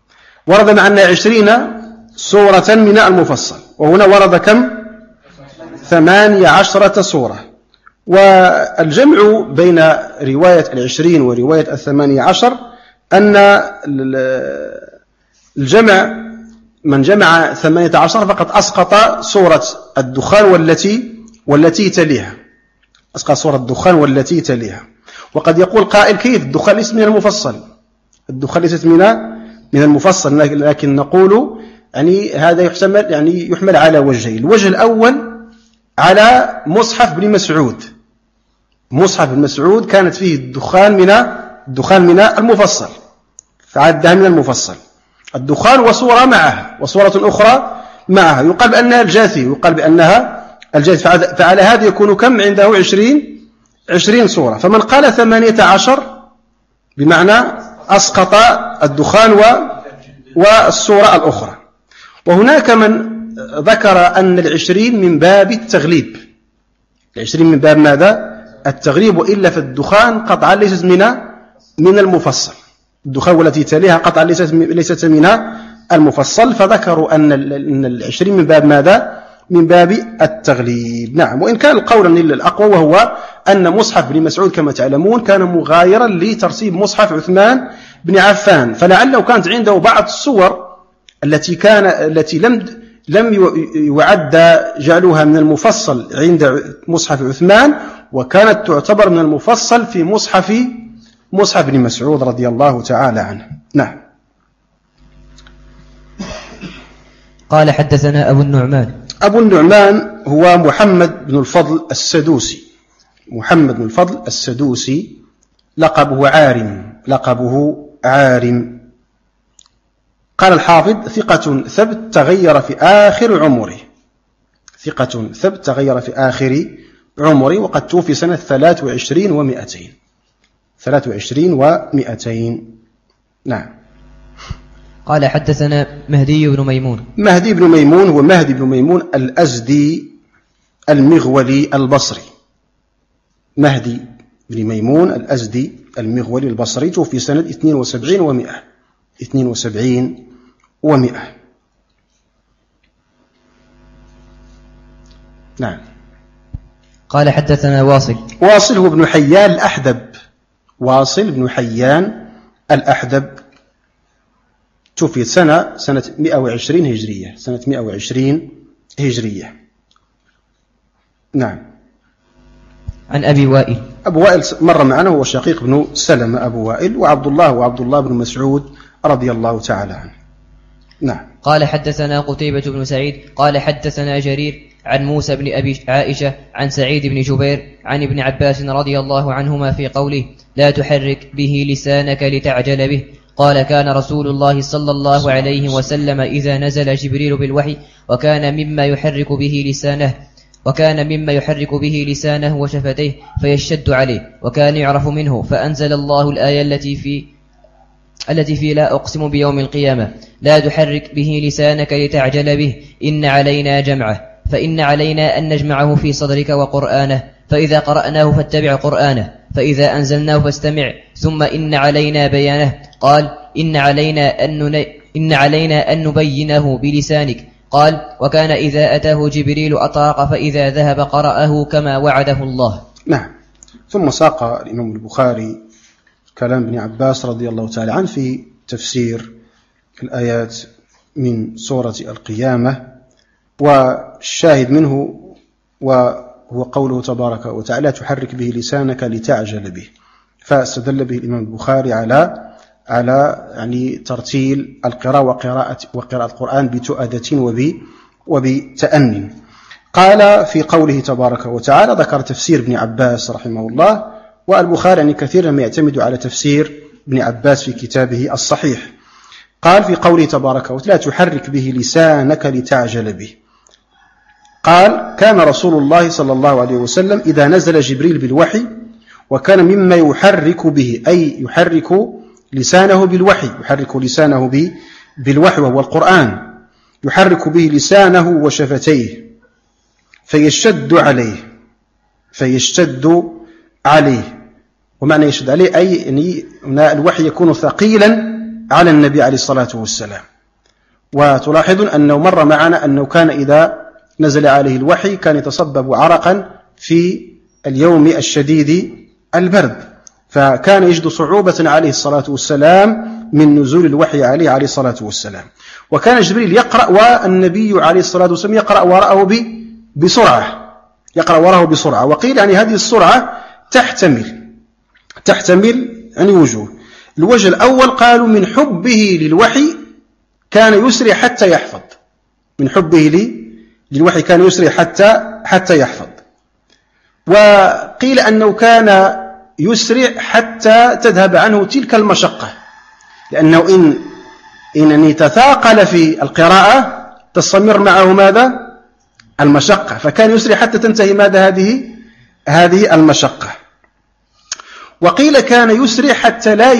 ورد معنا 20 سورة من المفصل، وهنا ورد كم؟ 18 سورة. والجمع بين رواية 20 ورواية 18 أن الجمع من جمع 18 فقد أسقط سورة الدخان والتي تليها، أسقط سورة الدخان والتي تليها. وقد يقول قائل كيف الدخان ليس من المفصل، الدخان ليست من المفصل، لكن نقول يعني هذا يحمل على وجهين. الوجه الأول على مصحف بن مسعود، مصحف بن مسعود كانت فيه الدخان من المفصل فعدها من المفصل، الدخان وصورة معها وصورة أخرى معها، يقال بأنها الجاثي، يقال بأنها الجاثي. فعلى هذا يكون كم عنده 20 سورة. فمن قال 18 بمعنى أسقط الدخان والسورة الأخرى. وهناك من ذكر أن 20 من باب التغليب، 20 من باب ماذا؟ التغليب، وإلا في الدخان قطعا ليست من المفصل، الدخان والتي تليها قطعا ليست من المفصل، فذكروا أن 20 من باب ماذا؟ من باب التغليب. نعم، وإن كان القول الأقوى وهو أن مصحف بن مسعود كما تعلمون كان مغايرا لترتيب مصحف عثمان بن عفان، فلعله كانت عنده بعض الصور التي لم يعد جعلها من المفصل عند مصحف عثمان، وكانت تعتبر من المفصل في مصحف بن مسعود رضي الله تعالى عنه. نعم. قال حدثنا أبو النعمان. أبو النعمان هو محمد بن الفضل السدوسي، محمد بن الفضل السدوسي، لقبه عارم. قال الحافظ ثقة ثبت تغير في آخر عمره، ثقة ثبت تغير في آخر عمره، وقد توفي سنة 23 و200. نعم. قال حدثنا مهدي بن ميمون. مهدي بن ميمون هو مهدي بن ميمون الأزدي المغولي البصري، مهدي بن ميمون الأزدي المغولي البصري، توفي سنة 72 و100. نعم. قال حدثنا واصل هو ابن حيان الأحدب، واصل بن حيان الأحدب، توفي سنة 120 هجرية، سنة 120 هجرية. نعم. عن أبي وائل. أبو وائل مر معنا، هو شقيق بن سلمة أبو وائل، وعبد الله بن مسعود رضي الله تعالى عنه. نعم. قال حدثنا قتيبة بن سعيد قال حدثنا جرير عن موسى بن أبي عائشة عن سعيد بن جبير عن ابن عباس رضي الله عنهما في قوله لا تحرك به لسانك لتعجل به. قال كان رسول الله صلى الله عليه وسلم إذا نزل جبريل بالوحي وكان مما يحرك به لسانه وشفتيه فيشد عليه، وكان يعرف منه، فأنزل الله الآية التي في لا أقسم بيوم القيامة لا تحرك به لسانك لتعجل به إن علينا جمعه، فإن علينا أن نجمعه في صدرك وقرآنه، فإذا قرأناه فاتبع قرآنه، فإذا أنزلناه فاستمع، ثم إن علينا بيانه. قال إن علينا أن نبينه بلسانك. قال وكان إذا أتاه جبريل أطاق، فإذا ذهب قرأه كما وعده الله. نعم. ثم ساق الإمام البخاري كلام ابن عباس رضي الله تعالى عنه في تفسير الآيات من سورة القيامة، والشاهد منه وهو قوله تبارك وتعالى تحرك به لسانك لتعجل به، فاستدل به الإمام البخاري على يعني ترتيل القراءة وقراءة القرآن بتؤدة وبتأني. قال في قوله تبارك وتعالى ذكر تفسير ابن عباس رحمه الله، والبخاري يعني كثيرا ما يعتمد على تفسير ابن عباس في كتابه الصحيح. قال في قوله تبارك وتعالى تحرك به لسانك لتعجل به. قال كان رسول الله صلى الله عليه وسلم إذا نزل جبريل بالوحي وكان مما يحرك به، أي يحرك لسانه بالوحي، يحرك لسانه بالوحي وهو القرآن، يحرك به لسانه وشفتيه فيشتد عليه. ومعنى يشتد عليه أي أن الوحي يكون ثقيلا على النبي عليه الصلاة والسلام. وتلاحظون أنه مر معنا أنه كان إذا نزل عليه الوحي كان يتصبب عرقا في اليوم الشديد البرد، فكان يجد صعوبة عليه الصلاة والسلام من نزول الوحي عليه الصلاة والسلام. وكان جبريل يقرأ والنبي عليه الصلاة والسلام يقرأ وراءه بسرعة. وقيل يعني هذه السرعة تحتمل يعني وجوه. الوجه الأول قالوا من حبه للوحي كان يسرع حتى يحفظ، من حبه للوحي كان يسرع حتى يحفظ. وقيل أنه كان يسرع حتى تذهب عنه تلك المشقة، لأنه إن تثاقل في القراءة تستمر معه ماذا؟ المشقة، فكان يسرع حتى تنتهي ماذا؟ هذه المشقة. وقيل كان يسرع حتى لا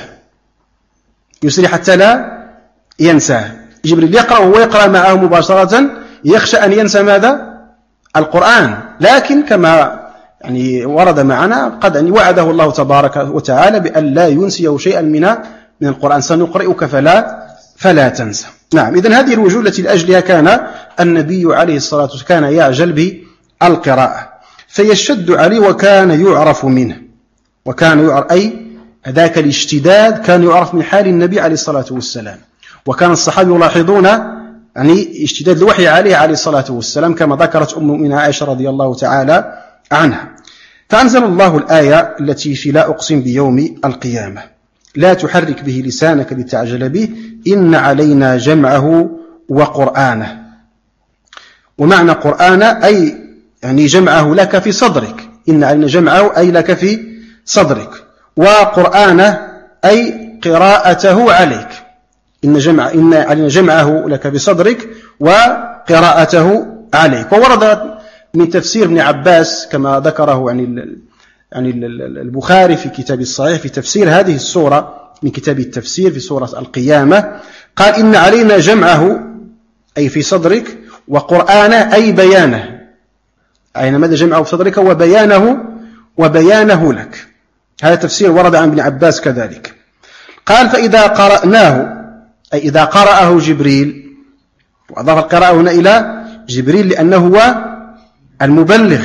ينساه، جبريل يقرأ وهو يقرأ معه مباشرة، يخشى أن ينسى ماذا؟ القرآن، لكن كما يعني ورد معنا قد أن وعده الله تبارك وتعالى بأن لا ينسيه شيئا من القرآن، سنقرئك فلا تنسى. نعم، إذن هذه الوجوه التي لأجلها كان النبي عليه الصلاة والسلام كان يعجل بالقراءة، فيشد عليه وكان يعرف منه، أي ذاك الاشتداد كان يعرف من حال النبي عليه الصلاة والسلام. وكان الصحابة يلاحظون يعني اشتداد الوحي عليه الصلاة والسلام، كما ذكرت أم المؤمنين عائشة رضي الله تعالى عنها. فأنزل الله الآية التي في لا أقسم بيوم القيامة لا تحرك به لسانك لتعجل به إن علينا جمعه وقرآنه. ومعنى قرآنه أي يعني جمعه لك في صدرك، إن علينا جمعه أي لك في صدرك، وقرآنه أي قراءته عليك، إن علينا جمعه لك بصدرك وقراءته عليك. وورد من تفسير ابن عباس كما ذكره يعني البخاري في كتاب الصحيح في تفسير هذه السورة من كتاب التفسير في سورة القيامة، قال إن علينا جمعه أي في صدرك، وقرآنه أي بيانه، أين ماذا جمعه في صدرك وبيانه لك. هذا تفسير ورد عن ابن عباس كذلك. قال فإذا قرأناه أي إذا قرأه جبريل، وأضاف القراءة هنا إلى جبريل لأنه هو المبلغ،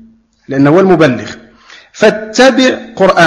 فاتبع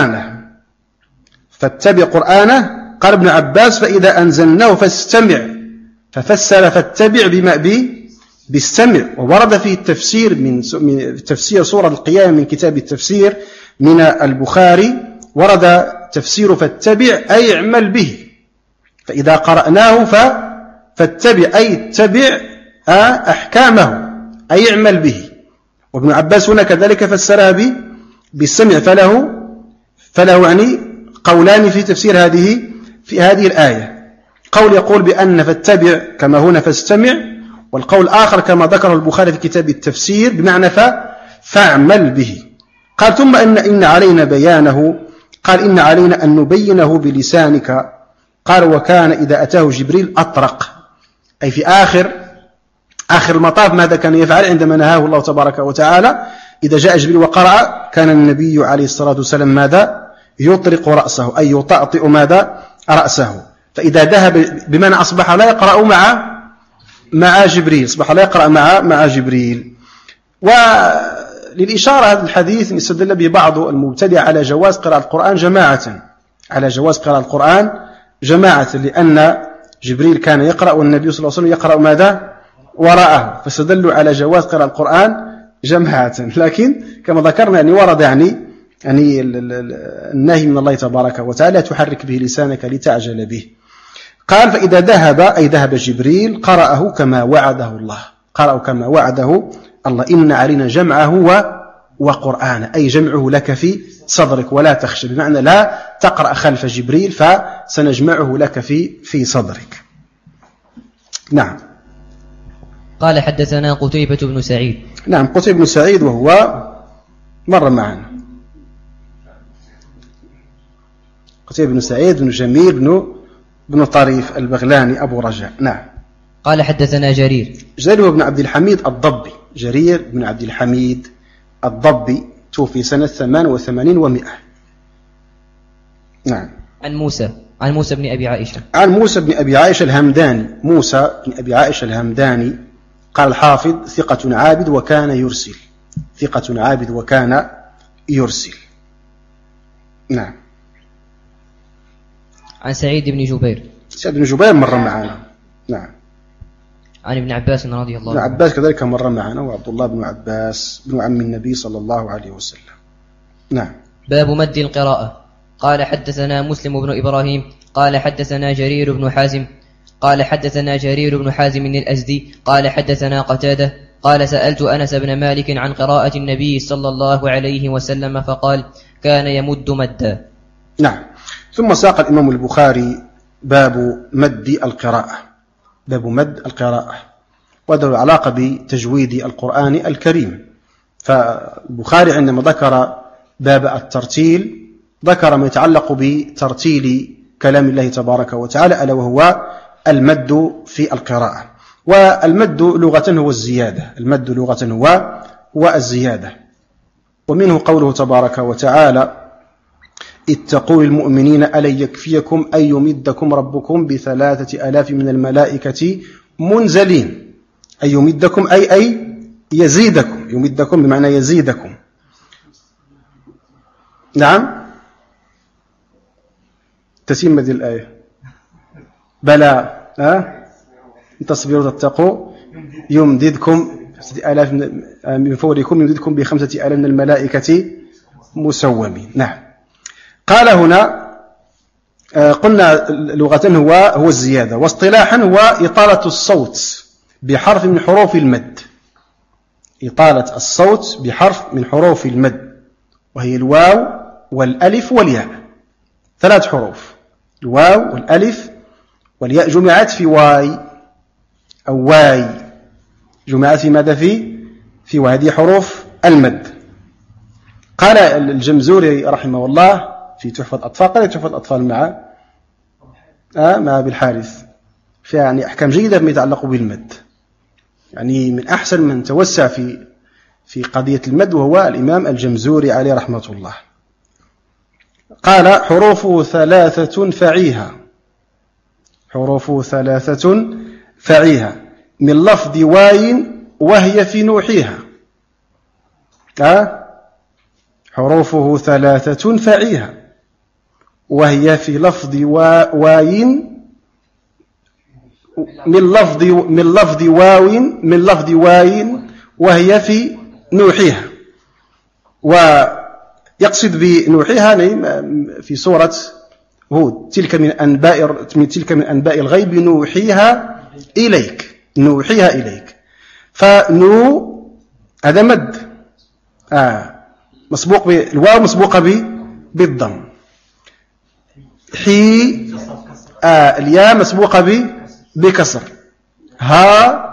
قرآنه. قال ابن عباس فإذا أنزلناه فاستمع، ففسر فاتبع بالسمع. وورد في التفسير من تفسير سورة القيامة من كتاب التفسير من البخاري، ورد تفسير فاتبع أي اعمل به، فإذا قرأناه فاتبع أي اتبع أحكامه أي اعمل به. وابن عباس هنا كذلك فسرها بالسمع، فله يعني قولان في تفسير في هذه الآية. قول يقول بأن فاتبع كما هنا فاستمع، والقول الآخر كما ذكره البخاري في كتاب التفسير بمعنى فاعمل به. قال ثم إن علينا بيانه، قال إن علينا أن نبينه بلسانك. قال وكان إذا أتاه جبريل أطرق، أي في آخر المطاف ماذا كان يفعل عندما نهاه الله تبارك وتعالى؟ إذا جاء جبريل وقرأ كان النبي عليه الصلاة والسلام ماذا؟ يطرق رأسه أي يطأطئ ماذا؟ رأسه. فإذا ذهب بمعنى أصبح لا يقرأ مع جبريل، أصبح لا يقرأ مع جبريل. وللإشارة هذا الحديث استدل به بعض المبتدع على جواز قراءة القرآن جماعة، لأن جبريل كان يقرأ والنبي صلى الله عليه وسلم يقرأ ماذا؟ وراءه، فاستدلوا على جواز قراءة القرآن جماعة. لكن كما ذكرنا يعني ورد يعني النهي من الله تبارك وتعالى تحرك به لسانك لتعجل به. قال فإذا ذهب جبريل قرأه كما وعده الله، إن علينا جمعه وقرآنه أي جمعه لك في صدرك ولا تخشى، بمعنى لا تقرأ خلف جبريل فسنجمعه لك في صدرك. نعم. قال حدثنا قتيبة بن سعيد. نعم، قتيبة بن سعيد وهو مر معنا، قتيبة بن سعيد بن جميل بن طريف البغلاني أبو رجاء. نعم. قال حدثنا جرير هو بن عبد الحميد الضبي، جرير بن عبد الحميد الضبي توفي سنة 88 و100. نعم. عن موسى بن أبي عائشة. عن موسى بن أبي عائشة الهمداني، موسى بن أبي عائشة الهمداني قال الحافظ ثقة عابد وكان يرسل، ثقة عابد وكان يرسل. نعم. عن سعيد بن جبير. سعيد بن جبير مر معنا. نعم. عن ابن عباس رضي الله عنه. ابن عباس كذلك مر معنا، وعبد الله بن عباس بن عم النبي صلى الله عليه وسلم. نعم. باب مد القراءة. قال حدثنا مسلم بن إبراهيم قال حدثنا جرير بن حازم قال حدثنا جرير بن حازم الأزدي قال حدثنا قتادة قال سألت أنس بن مالك عن قراءة النبي صلى الله عليه وسلم فقال كان يمد مدا. نعم. ثم ساق الإمام البخاري باب مد القراءة، باب مد القراءة، وهذا له علاقة بتجويد القرآن الكريم. فالبخاري عندما ذكر باب الترتيل ذكر ما يتعلق بترتيل كلام الله تبارك وتعالى، ألا وهو المد في القراءة. والمد لغة هو الزيادة، المد لغة هو الزيادة. ومنه قوله تبارك وتعالى اتقوا المؤمنين ألن يكفيكم أن يمدكم ربكم ب3,000 من الملائكة منزلين. أن يمدكم أي يزيدكم، يمدكم بمعنى يزيدكم. نعم. تتم هذه الآية بلى تصبروا تتقوا يمددكم 5,000 من فوركم، يمددكم ب5,000 من الملائكة مسومين. نعم. قال هنا قلنا لغة هو الزيادة، واصطلاحا هو إطالة الصوت بحرف من حروف المد، إطالة الصوت بحرف من حروف المد، وهي الواو والألف والياء، 3 حروف، الواو والألف والياء جمعت في واي أو واي، جمعت في ماذا؟ في وهذه حروف المد. قال الجمزوري رحمه الله في تحفة الأطفال، قال تحفة الأطفال مع بالحارث فيها يعني أحكام جيدة فيما يتعلق بالمد، يعني من أحسن من توسع في قضية المد وهو الإمام الجمزوري عليه رحمة الله. قال حروفه 3 فعيها، حروفه 3 فعيها من لفظ واي وهي في نوحيها. حروفه 3 فعيها وهي في لفظ واي من لفظ واي وهي في نوحيها. ويقصد بنوحيها في سورة هود تلك من أنباء الغيب نوحيها إليك، نوحيها إليك. فنو هذا مد مسبوق بالواو مسبوقة بالضم. حي الياء مسبوقة بكسر. ها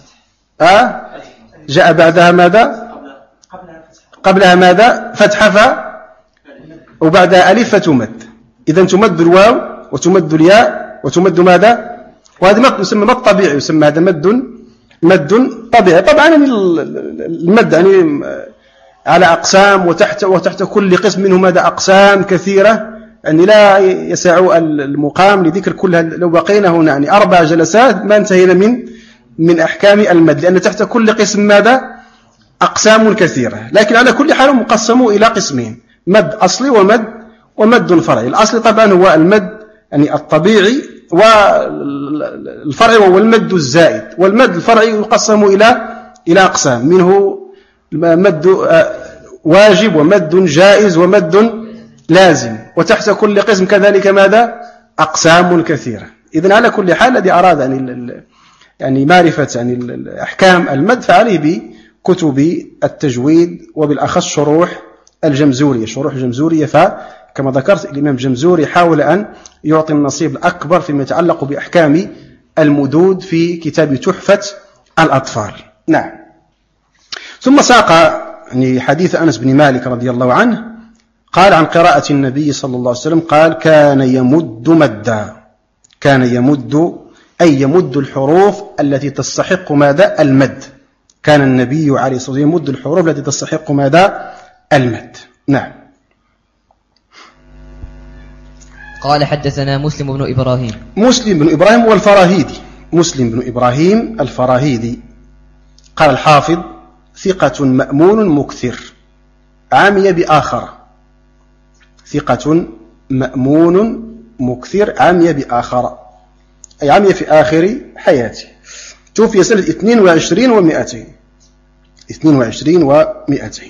جاء بعدها ماذا؟ قبلها ماذا؟ فتحة وبعدها ألف فتمد. إذن تمد الواو وتمد الياء وتمد ماذا؟ وهذا مد يسمى مد طبيعي، يسمى هذا مد طبيعي. طبعا المد يعني على أقسام، وتحت كل قسم منه ماذا؟ أقسام كثيرة، يعني لا يسع المقام لذكر كلها. لو بقينا هنا يعني 4 جلسات ما انتهينا من أحكام المد، لأن تحت كل قسم ماذا؟ أقسام كثيرة. لكن على كل حال مقسموا إلى قسمين، مد أصلي ومد فرعي. الأصلي طبعا هو المد يعني الطبيعي، والفرعي هو المد الزائد. والمد الفرعي يقسم إلى أقسام، منه مد واجب ومد جائز ومد لازم، وتحت كل قسم كذلك ماذا؟ أقسام كثيرة. إذن على كل حال الذي أراد يعني معرفة يعني أحكام المد فعليه بكتب التجويد، وبالأخص شروح الجمزورية. فكما ذكرت الإمام الجمزوري حاول أن يعطي النصيب الأكبر فيما يتعلق بأحكام المدود في كتاب تحفة الأطفال. نعم. ثم ساق يعني حديث أنس بن مالك رضي الله عنه قال عن قراءة النبي صلى الله عليه وسلم قال كان يمد مدا، كان يمد أي يمد الحروف التي تستحق ماذا؟ المد. كان النبي عليه الصلاة والسلام يمد الحروف التي تستحق ماذا؟ المد. نعم. قال حدثنا مسلم بن إبراهيم. مسلم بن إبراهيم والفراهيدي، مسلم بن إبراهيم الفراهيدي قال الحافظ ثقة مأمون مكثر عمي بآخر. ثقة مأمون مكثر عمي بآخر، أي عمي في آخر حياته. توفي سنة 22 و200. 22 و200.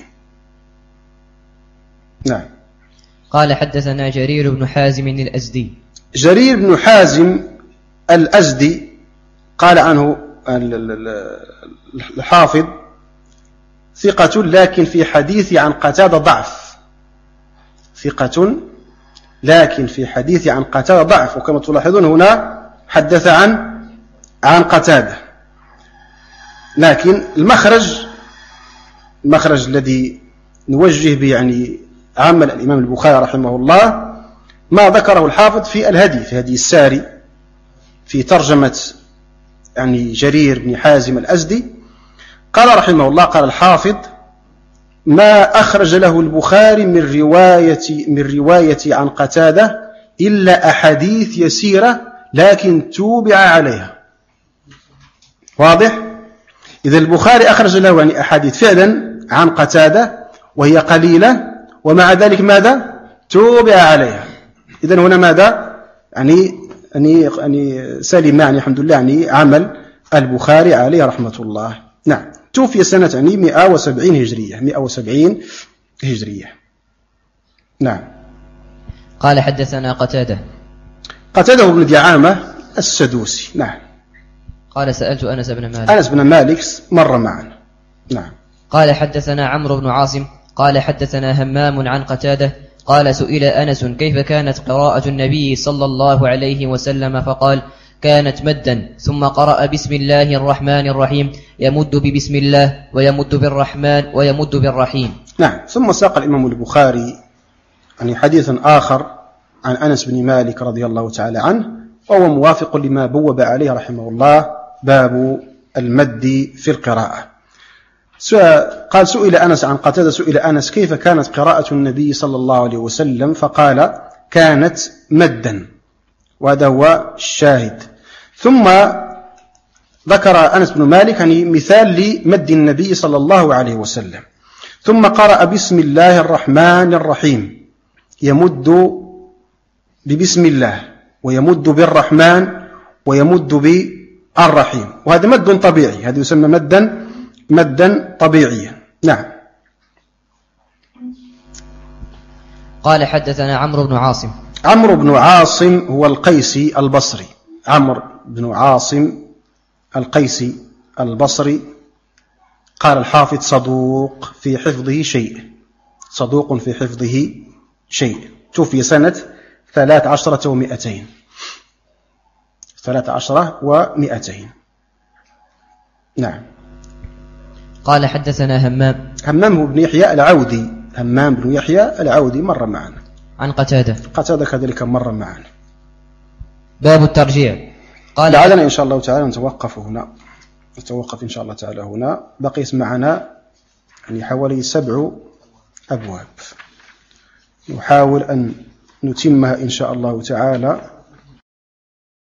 نعم. قال حدثنا جرير بن حازم الأزدي. جرير بن حازم الأزدي قال عنه الحافظ ثقة لكن في حديث عن قتادة ضعف. ثقة لكن في حديث عن قتادة ضعف. وكما تلاحظون هنا حدث عن قتادة، لكن المخرج الذي نوجه به يعني عمل الإمام البخاري رحمه الله ما ذكره الحافظ في الهدي، في هدي الساري، في ترجمة يعني جرير بن حازم الأزدي. قال رحمه الله، قال الحافظ: ما أخرج له البخاري من رواية عن قتادة إلا أحاديث يسيرة لكن توبع عليها. واضح؟ إذا البخاري أخرج له يعني أحاديث فعلا عن قتادة وهي قليلة، ومع ذلك ماذا؟ توبع عليها. إذن هنا ماذا؟ يعني سلم يعني الحمد لله يعني عمل البخاري عليه رحمة الله. نعم. توفي سنة يعني 170 هجرية. 170 هجرية. نعم. قال حدثنا قتادة بن دعامة السدوسي. نعم. قال سألت أنس بن مالك. أنس بن مالك مر معنا. نعم. قال حدثنا عمرو بن عاصم قال حدثنا همام عن قتادة قال سئل أنس كيف كانت قراءة النبي صلى الله عليه وسلم فقال كانت مدا ثم قرأ بسم الله الرحمن الرحيم يمد ببسم الله ويمد بالرحمن ويمد بالرحيم. نعم. ثم ساق الإمام البخاري يعني حديثا آخر عن أنس بن مالك رضي الله تعالى عنه، وهو موافق لما بوب عليه رحمه الله باب المد في القراءة. قال سئل أنس عن قتادة، سئل أنس كيف كانت قراءة النبي صلى الله عليه وسلم فقال كانت مدا، وهذا هو الشاهد. ثم ذكر أنس بن مالك يعني مثال لمد النبي صلى الله عليه وسلم. ثم قرأ بسم الله الرحمن الرحيم يمد ببسم الله ويمد بالرحمن ويمد بالرحيم، وهذا مد طبيعي، هذا يسمى مدا طبيعيا. نعم. قال حدثنا عمرو بن عاصم هو القيسي البصري. عمرو بن عاصم القيسي البصري. قال الحافظ صدوق في حفظه شيء. توفي سنة 13 و200. 13 و200. نعم. قال حدثنا همام بن يحيى العودي. همام بن يحيى العودي مر معنا. عن قتادة كذلك مر معنا. باب الترجيع. قال لعلنا إن شاء الله تعالى نتوقف إن شاء الله تعالى هنا. بقيت معنا يعني حوالي 7 أبواب، نحاول أن نتمها إن شاء الله تعالى